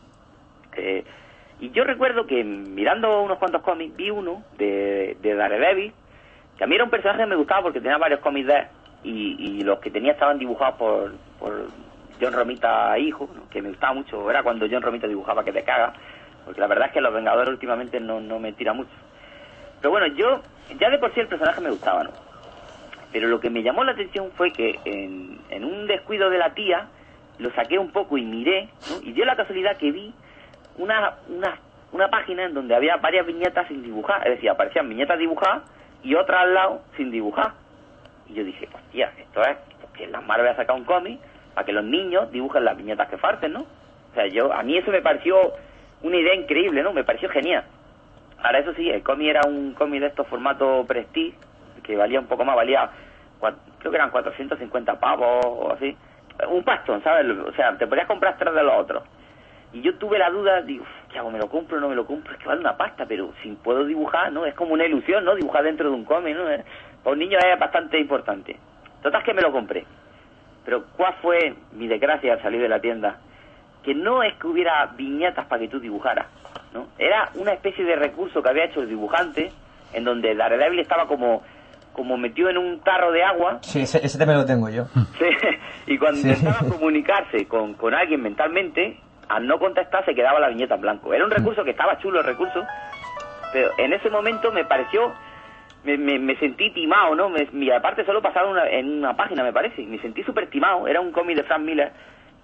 Eh, y yo recuerdo que mirando unos cuantos cómics vi uno de, de Daredevil, que a mí era un personaje que me gustaba porque tenía varios cómics de él, y, y los que tenía estaban dibujados por, por John Romita hijo, ¿no? Que me gustaba mucho, era cuando John Romita dibujaba que te caga, porque la verdad es que los Vengadores últimamente no, no me tira mucho. Pero bueno, yo, ya de por sí el personaje me gustaba, ¿no? Pero lo que me llamó la atención fue que en, en un descuido de la tía, lo saqué un poco y miré, ¿no? Y dio la casualidad que vi una, una, una página en donde había varias viñetas sin dibujar, es decir, aparecían viñetas dibujadas y otras al lado sin dibujar. Y yo dije, hostia, esto es que las Marvel ha sacado un cómic para que los niños dibujen las viñetas que falten, ¿no? O sea, yo, a mí eso me pareció una idea increíble, ¿no? Me pareció genial. Ahora, eso sí, el cómic era un cómic de estos formatos Prestige, que valía un poco más, valía, creo que eran cuatrocientos cincuenta pavos o así. Un pastón, ¿sabes? O sea, te podías comprar tres de los otros. Y yo tuve la duda, digo, ¿qué hago? ¿Me lo compro o no me lo compro? Es que vale una pasta, pero si puedo dibujar, ¿no? Es como una ilusión, ¿no? Dibujar dentro de un cómic, ¿no? Para un niño es bastante importante. Total que me lo compré. Pero ¿cuál fue mi desgracia al salir de la tienda? Que no es que hubiera viñetas para que tú dibujaras, ¿no? Era una especie de recurso que había hecho el dibujante, en donde Daredevil estaba como como metido en un tarro de agua. Sí, ese, ese también lo tengo yo. Sí, y cuando Sí. intentaba comunicarse con, con alguien mentalmente, al no contestar se quedaba la viñeta en blanco. Era un recurso que estaba chulo el recurso, pero en ese momento me pareció, me, me, me sentí timado, ¿no? Me, y aparte solo pasaba una, en una página, me parece, me sentí súper timado. Era un cómic de Frank Miller,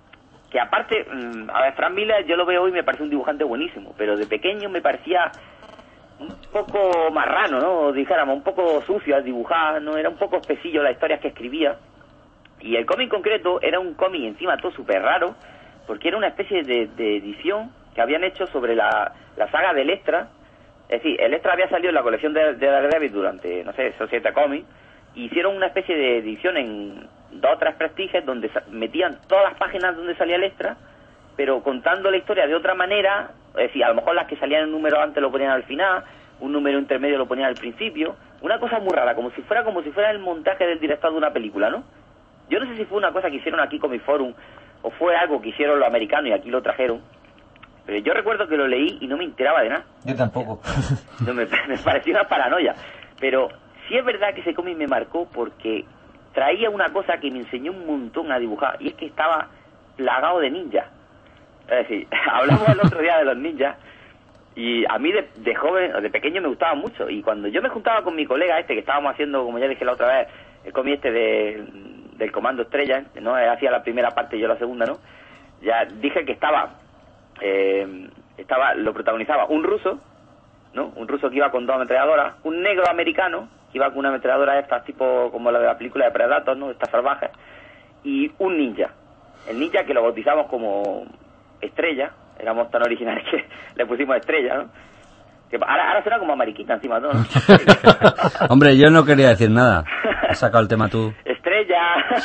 que aparte, a ver, Frank Miller yo lo veo hoy y me parece un dibujante buenísimo, pero de pequeño me parecía un poco marrano, ¿no? Dijéramos, un poco sucio al dibujar, ¿no? Era un poco espesillo las historias que escribía. Y el cómic concreto era un cómic encima todo súper raro, porque era una especie de, de edición que habían hecho sobre la, la saga de Elektra. Es decir, Elektra había salido en la colección de, de Daredevil durante, no sé, esos siete cómics, y hicieron una especie de edición en dos o tres prestigios donde metían todas las páginas donde salía Elektra, pero contando la historia de otra manera. Es decir, a lo mejor las que salían en un número antes lo ponían al final, un número intermedio lo ponían al principio, una cosa muy rara, como si fuera como si fuera el montaje del director de una película, ¿no? Yo no sé si fue una cosa que hicieron aquí con mi forum, o fue algo que hicieron los americanos y aquí lo trajeron, pero yo recuerdo que lo leí y no me enteraba de nada. Yo tampoco. No, me, me pareció una paranoia, pero sí es verdad que ese cómic me marcó porque traía una cosa que me enseñó un montón a dibujar, y es que estaba plagado de ninjas. Es decir, hablamos el otro día de los ninjas, y a mí de, de joven, o de pequeño me gustaba mucho, y cuando yo me juntaba con mi colega este, que estábamos haciendo, como ya dije la otra vez, el cómic este de, del Comando Estrella, ¿no? Hacía la primera parte y yo la segunda, ¿no? Ya dije que estaba, eh, estaba, lo protagonizaba un ruso, ¿no? Un ruso que iba con dos ametralladoras, un negro americano, que iba con una ametralladora de estas, tipo como la de la película de Predator, ¿no? Estas salvajes, y un ninja. El ninja que lo bautizamos como Estrella, éramos tan originales que le pusimos Estrella, ¿no? Que ahora, ahora suena como a mariquita encima, ¿no? Hombre, yo no quería decir nada. Has sacado el tema tú. Estrella.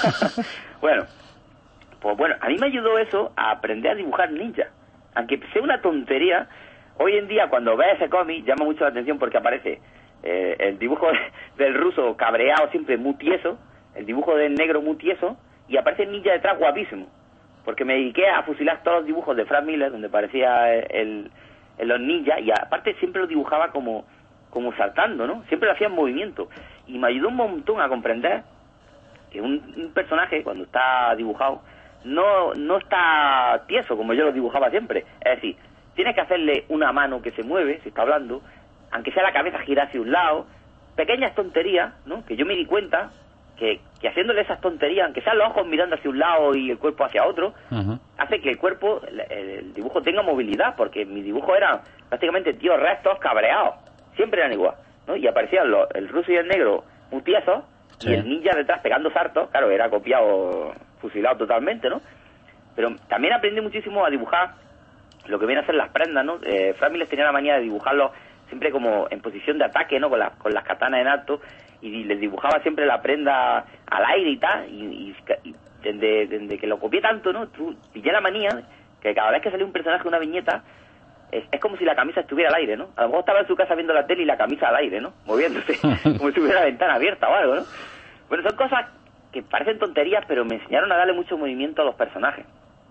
Bueno, pues bueno, a mí me ayudó eso a aprender a dibujar ninja. Aunque sea una tontería, hoy en día cuando ves ese cómic llama mucho la atención porque aparece eh, el dibujo del ruso cabreado siempre muy tieso, el dibujo del negro muy tieso, y aparece el ninja detrás guapísimo. Porque me dediqué a fusilar todos los dibujos de Frank Miller, donde parecía el, el, los ninjas, y aparte siempre lo dibujaba como, como saltando, ¿no? Siempre lo hacía en movimiento. Y me ayudó un montón a comprender que un, un personaje, cuando está dibujado, no, no está tieso, como yo lo dibujaba siempre. Es decir, tienes que hacerle una mano que se mueve, si está hablando, aunque sea la cabeza gira hacia un lado, pequeñas tonterías, ¿no? Que yo me di cuenta que, que haciéndole esas tonterías, aunque sean los ojos mirando hacia un lado y el cuerpo hacia otro, uh-huh. hace que el cuerpo, el, el dibujo tenga movilidad, porque mi dibujo era prácticamente tíos restos cabreados, siempre eran igual, ¿no? Y aparecían los, el ruso y el negro muy tiesos, sí. Y el ninja detrás pegando sartos, claro, era copiado, fusilado totalmente, ¿no? Pero también aprendí muchísimo a dibujar lo que viene a ser las prendas, ¿no? Eh, Frank Miller tenía la manía de dibujarlo siempre como en posición de ataque, ¿no? Con, la, con las katanas en alto, y les dibujaba siempre la prenda al aire y tal, y, y, y desde, desde que lo copié tanto, ¿no? Tú pillé la manía que cada vez que salía un personaje, una viñeta, es, es como si la camisa estuviera al aire, ¿no? A lo mejor estaba en su casa viendo la tele y la camisa al aire, ¿no? Moviéndose, como si hubiera la ventana abierta o algo, ¿no? Bueno, son cosas que parecen tonterías, pero me enseñaron a darle mucho movimiento a los personajes.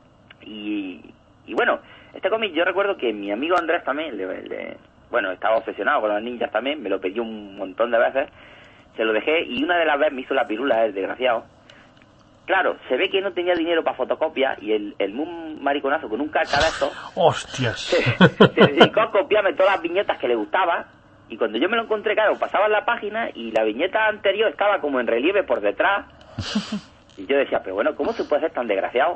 Y, y bueno, este cómic yo recuerdo que mi amigo Andrés también, le, le, bueno, estaba obsesionado con los ninjas también, me lo pidió un montón de veces, se lo dejé y una de las veces me hizo la pirula, el desgraciado. Claro, se ve que no tenía dinero para fotocopia y el, el un mariconazo con un carca de estos... ¡Hostias! Se, se dedicó a copiarme todas las viñetas que le gustaban y cuando yo me lo encontré, claro, pasaba en la página y la viñeta anterior estaba como en relieve por detrás y yo decía, pero bueno, ¿cómo se puede ser tan desgraciado?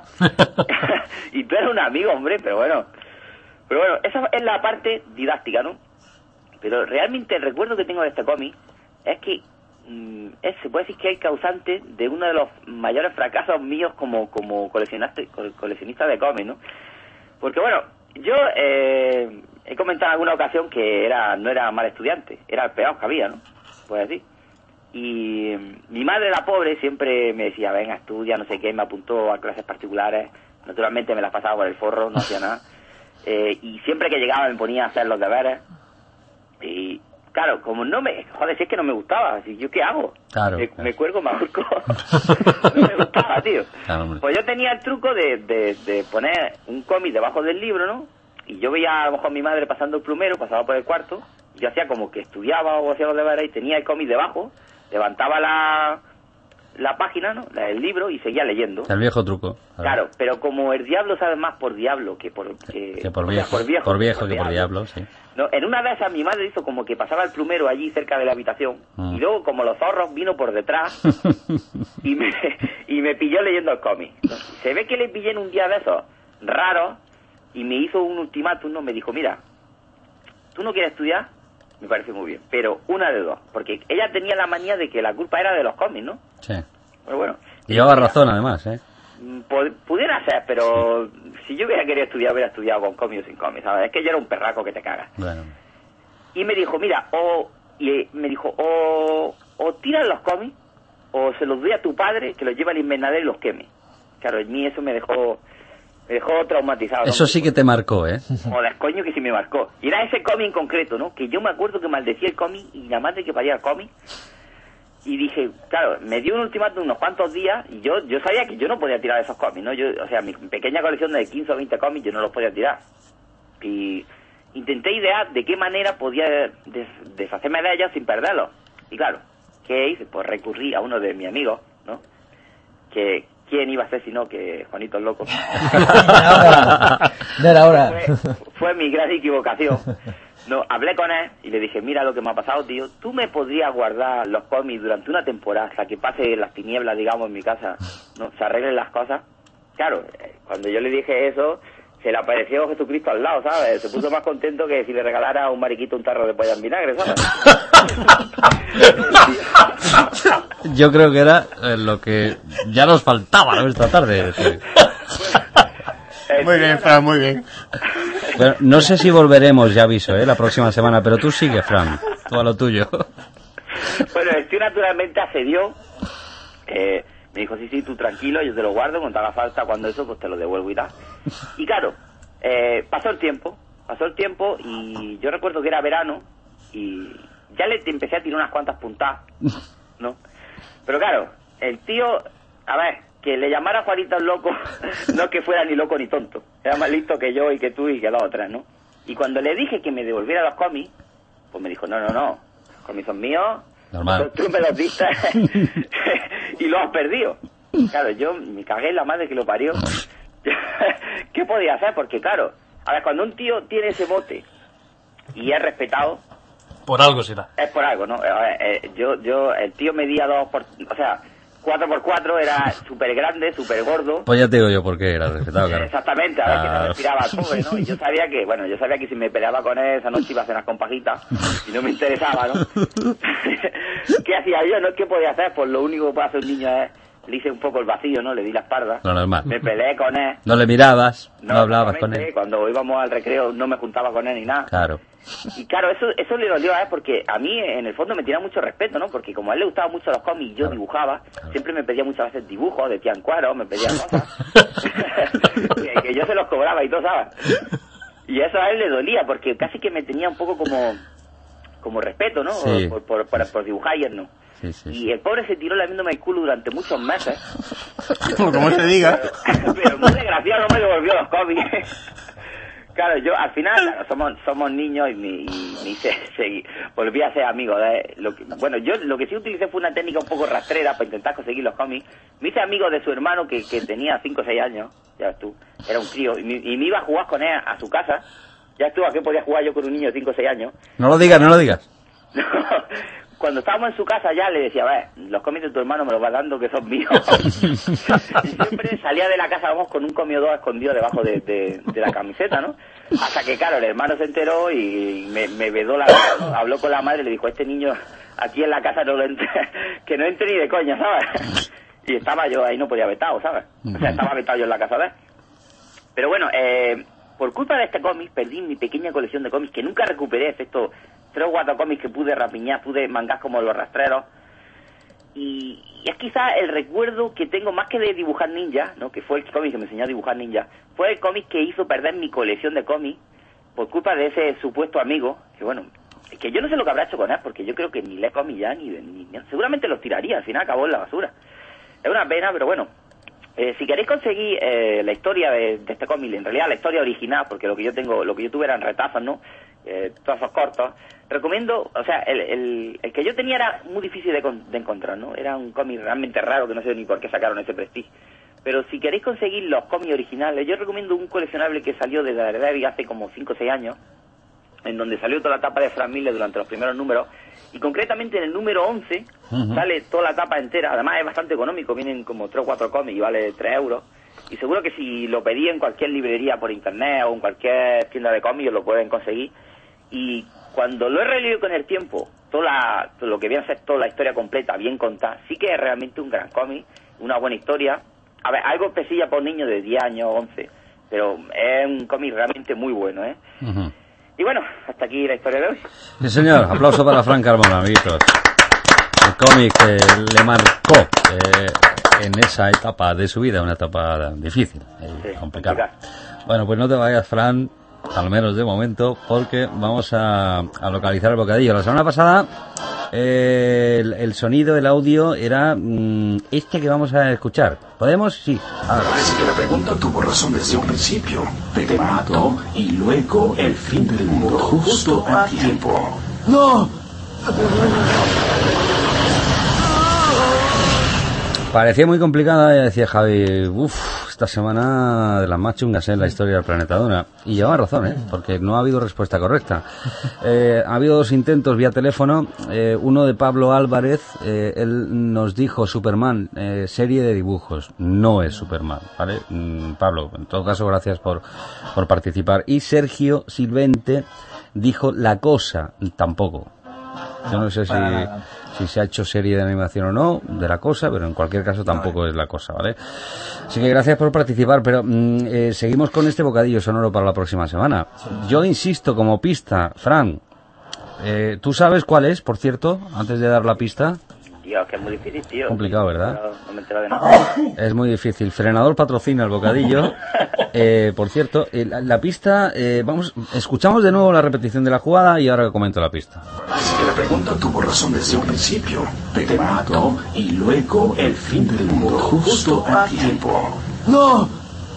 Y tú eres un amigo, hombre, pero bueno... Pero bueno, esa es la parte didáctica, ¿no? Pero realmente el recuerdo que tengo de este cómic es que Es, se puede decir que es causante de uno de los mayores fracasos míos como como coleccionista, coleccionista de cómics, ¿no? Porque bueno, yo eh, he comentado en alguna ocasión que era no era mal estudiante, era el peor que había, ¿no? Puedes decir. Y mi madre, la pobre, siempre me decía, venga, estudia, no sé qué, me apuntó a clases particulares, naturalmente me las pasaba por el forro, no hacía nada, eh, y siempre que llegaba me ponía a hacer los deberes, y claro, como no me... Joder, si es que no me gustaba. Si ¿yo qué hago? Claro. Me, claro. me cuelgo, me ahorco. No me gustaba, tío. Claro, pues yo tenía el truco de, de, de poner un cómic debajo del libro, ¿no? Y yo veía a lo mejor a mi madre pasando el plumero, pasaba por el cuarto, y yo hacía como que estudiaba o hacía los deberes y tenía el cómic debajo, levantaba la... la página, ¿no? La del libro y seguía leyendo. El viejo truco. Claro, pero como el diablo sabe más por diablo que por... Que, que por, viejo, o sea, por viejo. Por viejo por que por diablo, sí. No, en una de esas mi madre hizo como que pasaba el plumero allí cerca de la habitación mm. y luego como los zorros vino por detrás y, me, y me pilló leyendo el cómic. Se ve que le pillé en un día de esos raros y me hizo un ultimátum, ¿no? Me dijo, mira, ¿tú no quieres estudiar? Me parece muy bien, pero una de dos, porque ella tenía la manía de que la culpa era de los cómics, ¿no? Sí. Pero bueno. Y llevaba razón además, ¿eh? Pudiera ser, pero sí. Si yo hubiera querido estudiar, hubiera estudiado con cómics o sin cómics, ¿sabes? Es que yo era un perraco que te cagas. Bueno. Y me dijo, mira, o y me dijo, o, o tiras los cómics, o se los doy a tu padre, que los lleve al invernadero y los queme. Claro, en mí eso me dejó me dejó traumatizado. Eso ¿no? Sí que te marcó, ¿eh? Joder, coño, que sí me marcó. Y era ese cómic en concreto, ¿no? Que yo me acuerdo que maldecía el cómic y nada más de que paría el cómic. Y dije, claro, me dio un ultimátum unos cuantos días y yo yo sabía que yo no podía tirar esos cómics, ¿no? Yo, o sea, mi pequeña colección de quince o veinte cómics yo no los podía tirar. Y intenté idear de qué manera podía des, deshacerme de ellos sin perderlos. Y claro, ¿qué hice? Pues recurrí a uno de mis amigos, ¿no? Que quién iba a ser sino que Juanito el Loco. No era hora. Fue, fue mi gran equivocación. No, hablé con él y le dije, mira lo que me ha pasado, tío, tú me podrías guardar los cómics durante una temporada hasta que pase las tinieblas, digamos, en mi casa, no, se arreglen las cosas. Claro, cuando yo le dije eso, se le apareció Jesucristo al lado, ¿sabes? Se puso más contento que si le regalara a un mariquito un tarro de pollo en vinagre, ¿sabes? Yo creo que era lo que ya nos faltaba, ¿no? Esta tarde. Muy bien, Fran, muy bien. Bueno, no sé si volveremos, ya aviso, ¿eh? La próxima semana, pero tú sigue, Fran, tú a lo tuyo. Bueno, el tío naturalmente accedió, eh, me dijo, sí, sí, tú tranquilo, yo te lo guardo, cuando haga falta, cuando eso, pues te lo devuelvo y tal. Y claro, eh, pasó el tiempo, pasó el tiempo y yo recuerdo que era verano y ya le empecé a tirar unas cuantas puntadas, ¿no? Pero claro, el tío, a ver, que le llamara Juanito el Loco, no es que fuera ni loco ni tonto, era más listo que yo y que tú y que las otras, ¿no? Y cuando le dije que me devolviera los cómics, pues me dijo, no, no, no, los cómics son míos, normal. Tú me los diste y los has perdido. Claro, yo me cagué en la madre que lo parió. ¿Qué podía hacer? Porque claro, a ver, cuando un tío tiene ese bote y es respetado, por algo será. Es por algo, ¿no? A ver, eh, yo, yo, el tío medía dos por, o sea, cuatro por cuatro, era súper grande, súper gordo. Pues ya te digo yo por qué era respetado, claro. Exactamente, a ver, que se respiraba al pobre, ¿no? Y yo sabía que, bueno, yo sabía que si me peleaba con él esa noche iba a cenar con pajitas y no me interesaba, ¿no? ¿Qué hacía yo? No, ¿qué podía hacer? Pues lo único que puede hacer un niño es, le hice un poco el vacío, ¿no? Le di la espalda. Lo normal. Me peleé con él. No le mirabas, no, no hablabas con él. Cuando íbamos al recreo no me juntaba con él ni nada. Claro. Y claro, eso eso le dolió a él porque a mí en el fondo me tenía mucho respeto, ¿no? Porque como a él le gustaban mucho los cómics y yo claro. dibujaba, claro. Siempre me pedía muchas veces dibujos de Tiancuaro, me pedía cosas. que, que yo se los cobraba y todo, ¿sabes? Y eso a él le dolía porque casi que me tenía un poco como como respeto, ¿no? Sí. Por, por, por, por dibujar y él no. Sí, sí, y sí. el pobre se tiró lamiéndome el culo durante muchos meses. Como se diga. Pero muy desgraciado, no me devolvió los cómics. Claro, yo al final, claro, somos somos niños y me, y me hice seguir, volví a ser amigo de lo que, bueno, yo lo que sí utilicé fue una técnica un poco rastrera para intentar conseguir los cómics. Me hice amigo de su hermano que, que tenía cinco o seis años, ya ves tú, era un crío, y me, y me iba a jugar con él a su casa. Ya estuvo, ¿a qué podía jugar yo con un niño de cinco o seis años? No lo digas, no lo digas. Cuando estábamos en su casa ya le decía, a ver, los cómics de tu hermano me los vas dando que son míos. Y siempre salía de la casa, vamos, con un cómic o dos escondido debajo de, de, de la camiseta, ¿no? Hasta que, claro, el hermano se enteró y me, me vedó la cara, ¿no? Habló con la madre y le dijo, este niño aquí en la casa no lo entre, que no entre ni de coña, ¿sabes? Y estaba yo ahí, no podía vetado, ¿sabes? O sea, estaba vetado yo en la casa de él. Pero bueno, eh, por culpa de este cómic perdí mi pequeña colección de cómics que nunca recuperé, excepto tres o cuatro cómics que pude rapiñar, pude mangar como los rastreros. Y, y es quizás el recuerdo que tengo más que de dibujar ninja, ¿no? Que fue el cómic que me enseñó a dibujar ninja, fue el cómic que hizo perder mi colección de cómics por culpa de ese supuesto amigo, que bueno, que yo no sé lo que habrá hecho con él, porque yo creo que ni lee cómics ya, ni, ni, ni seguramente los tiraría, al final acabó en la basura. Es una pena, pero bueno. Eh, si queréis conseguir eh, la historia de, de este cómic, en realidad la historia original, porque lo que yo tengo, lo que yo tuve eran retazos, ¿no? Eh, trozos cortos. Recomiendo, o sea, el, el, el que yo tenía era muy difícil de, de encontrar, ¿no? Era un cómic realmente raro que no sé ni por qué sacaron ese prestigio. Pero si queréis conseguir los cómics originales, yo recomiendo un coleccionable que salió de Daredevil hace como cinco o seis años, en donde salió toda la tapa de Frank Miller durante los primeros números, y concretamente en el número once uh-huh. sale toda la tapa entera. Además es bastante económico, vienen como tres o cuatro cómics y vale tres euros, y seguro que si lo pedí en cualquier librería por internet o en cualquier tienda de cómics lo pueden conseguir. Y cuando lo he releído con el tiempo, toda la, todo lo que viene a ser toda la historia completa, bien contada, sí que es realmente un gran cómic, una buena historia. A ver, algo pesilla por niños de diez años, once, pero es un cómic realmente muy bueno, ¿eh? Uh-huh. Y bueno, hasta aquí la historia de hoy. Sí, señor. Aplauso para Fran Carmona, amiguitos. El cómic que le marcó eh, en esa etapa de su vida, una etapa difícil, eh, sí, complicada. complicada. Bueno, pues no te vayas, Fran, al menos de momento, porque vamos a, a localizar el bocadillo. La semana pasada eh, el, el sonido, el audio era mmm, este que vamos a escuchar. ¿Podemos? Sí. Ahora. Parece que la pregunta tuvo razón desde un principio. Te mato y luego el fin del mundo justo a tiempo. ¡No! Parecía muy complicada, ya decía Javi, uff, esta semana de las más chungas en la historia del planeta Duna. Y llevaba razón, ¿eh? Porque no ha habido respuesta correcta. Eh, ha habido dos intentos vía teléfono, eh, uno de Pablo Álvarez, eh, él nos dijo Superman, eh, serie de dibujos, no es Superman, ¿vale? Mm, Pablo, en todo caso, gracias por, por participar. Y Sergio Silvente dijo La Cosa, tampoco. Yo no sé si, si se ha hecho serie de animación o no, de La Cosa, pero en cualquier caso tampoco es La Cosa, ¿vale? Así que gracias por participar, pero mm, eh, seguimos con este bocadillo sonoro para la próxima semana. Yo insisto, como pista, Fran, eh, ¿tú sabes cuál es, por cierto, antes de dar la pista? Tío, es que es muy difícil, tío. Complicado, ¿verdad? No, no me he enterado de nada. Es muy difícil. Frenador patrocina el bocadillo. Eh, por cierto, eh, la, la pista, eh, vamos, escuchamos de nuevo la repetición de la jugada y ahora comento la pista. Así que la pregunta tuvo razón desde un principio. Te mato y luego el fin del mundo justo a tiempo. ¡No!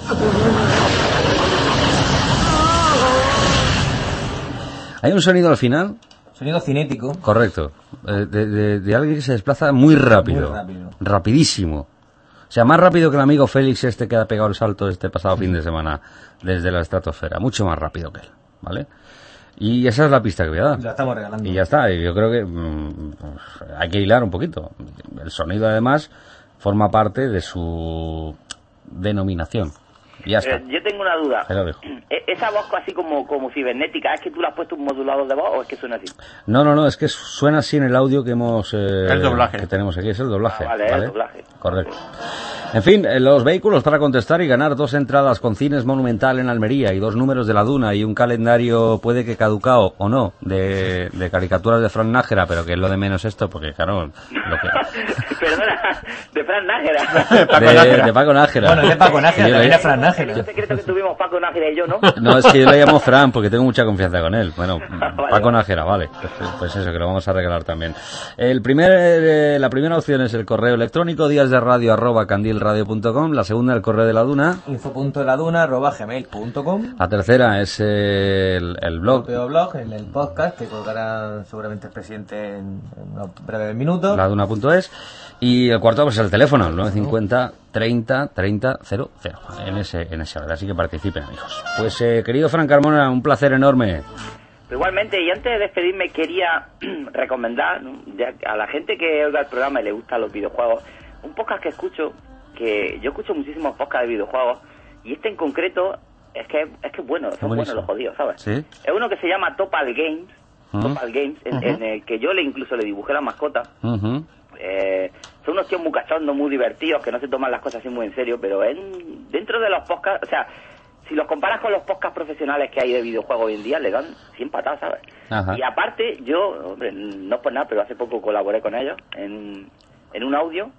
Hay un sonido al final. Sonido cinético. Correcto. Eh, de, de, de alguien que se desplaza muy rápido. Muy rápido. Rapidísimo. O sea, más rápido que el amigo Félix este que ha pegado el salto este pasado fin de semana desde la estratosfera. Mucho más rápido que él, ¿vale? Y esa es la pista que voy a dar. La estamos regalando. Y ya está. Y yo creo que mmm, pues, hay que hilar un poquito. El sonido, además, forma parte de su denominación. Y ya está. Eh, yo tengo una duda. Ahí lo dejo. Esa voz así como, como cibernética, ¿es que tú le has puesto un modulador de voz o es que suena así? No, no, no, es que suena así en el audio que hemos... Eh, el doblaje. Que tenemos aquí, es el doblaje. Ah, vale, ¿vale? el doblaje. Correcto. En fin, los vehículos para contestar y ganar dos entradas con Cines Monumental en Almería y dos números de La Duna y un calendario, puede que caducado o no, de, de caricaturas de Fran Nájera, pero que es lo de menos esto, porque claro, lo que... Perdona, de Fran Nájera. De, de Paco Nájera. Bueno, de Paco Nájera, también le... es Fran Nájera. Es un secreto que tuvimos Paco Nájera y yo, ¿no? No, es que yo le llamo Fran porque tengo mucha confianza con él. Bueno, vale, Paco Nájera, vale. Pues, pues eso, que lo vamos a regalar también. El primer, eh, la primera opción es el correo electrónico, días de radio arroba candilradio punto com. La segunda, el correo de la Duna. info.laduna arroba gmail punto com. La tercera es el, el blog. El propio blog, el, el podcast, que colgará seguramente el presidente en, en unos breves minutos. laduna punto es. Y el cuarto, pues el teléfono, el nueve cincuenta treinta treinta cero cero. En ese, en ese, así que participen, amigos. Pues, eh, querido Fran Carmona, un placer enorme. Igualmente, y antes de despedirme quería recomendar, ¿no?, ya a la gente que oiga el programa y le gustan los videojuegos, un podcast que escucho, que yo escucho muchísimos podcasts de videojuegos, y este en concreto es que es que bueno, son buenos los jodidos, ¿sabes? ¿Sí? Es uno que se llama Topal Games, uh-huh. Topal Games, en, uh-huh. en el que yo le incluso le dibujé la mascota. Uh-huh. Eh, son unos tíos muy cachondos, muy divertidos, que no se toman las cosas así muy en serio, pero en, dentro de los podcasts, o sea, si los comparas con los podcasts profesionales que hay de videojuegos hoy en día, le dan cien patadas, ¿sabes? Ajá. Y aparte, yo, hombre, no es por nada, pero hace poco colaboré con ellos en, en un audio.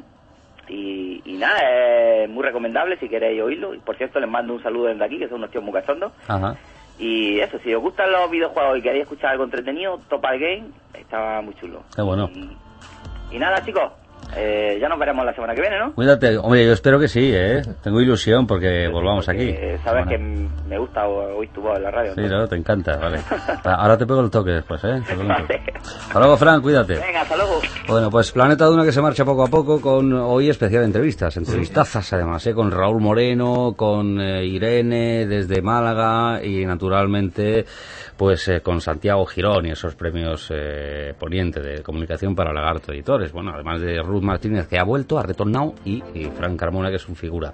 Y, y nada, es muy recomendable si queréis oírlo. Y por cierto, les mando un saludo desde aquí, que son unos tíos muy cachondos. Ajá. Y eso, si os gustan los videojuegos y queréis escuchar algo entretenido, Topal Game está muy chulo. Qué bueno. Y, y nada, chicos. Eh, ya nos veremos la semana que viene, ¿no? Cuídate, hombre, yo espero que sí, ¿eh? Tengo ilusión porque volvamos porque aquí. Sabes bueno. que me gusta oír tu voz en la radio. Sí, entonces. no, te encanta, vale. Ahora te pego el toque después, ¿eh? Vale. Hasta luego, Fran, cuídate. Venga, hasta luego. Bueno, pues Planeta Duna que se marcha poco a poco con hoy especial entrevistas, entrevistazas además, ¿eh? Con Raúl Moreno, con eh, Irene desde Málaga y naturalmente pues eh, con Santiago Girón y esos premios eh, Poniente de Comunicación para Lagarto Editores. Bueno, además de Ruth Martínez, que ha vuelto, ha retornado, y, y Fran Carmona, que es un figura.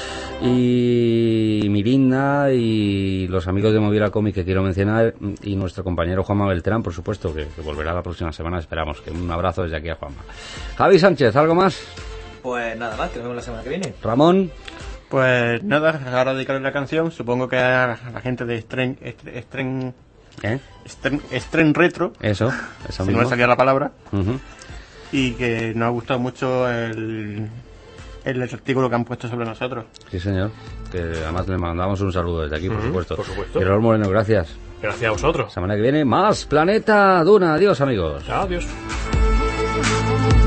Y Mirinda y los amigos de Movira Comic que quiero mencionar, y nuestro compañero Juanma Beltrán, por supuesto, que, que volverá la próxima semana, esperamos. Que un abrazo desde aquí a Juanma. Javi Sánchez, ¿algo más? Pues nada más, que nos vemos la semana que viene. Ramón. Pues nada, ahora dedicarle la canción, supongo que a la gente de Stren, Stren, ¿Eh? Stren, Stren Retro, eso, eso si mismo. no me salía la palabra, uh-huh. Y que nos ha gustado mucho el, el artículo que han puesto sobre nosotros. Sí, señor, que además le mandamos un saludo desde aquí, por uh-huh, supuesto. por supuesto. Y Raúl Moreno, gracias. Gracias a vosotros. Semana que viene, más Planeta Duna. Adiós, amigos. Adiós.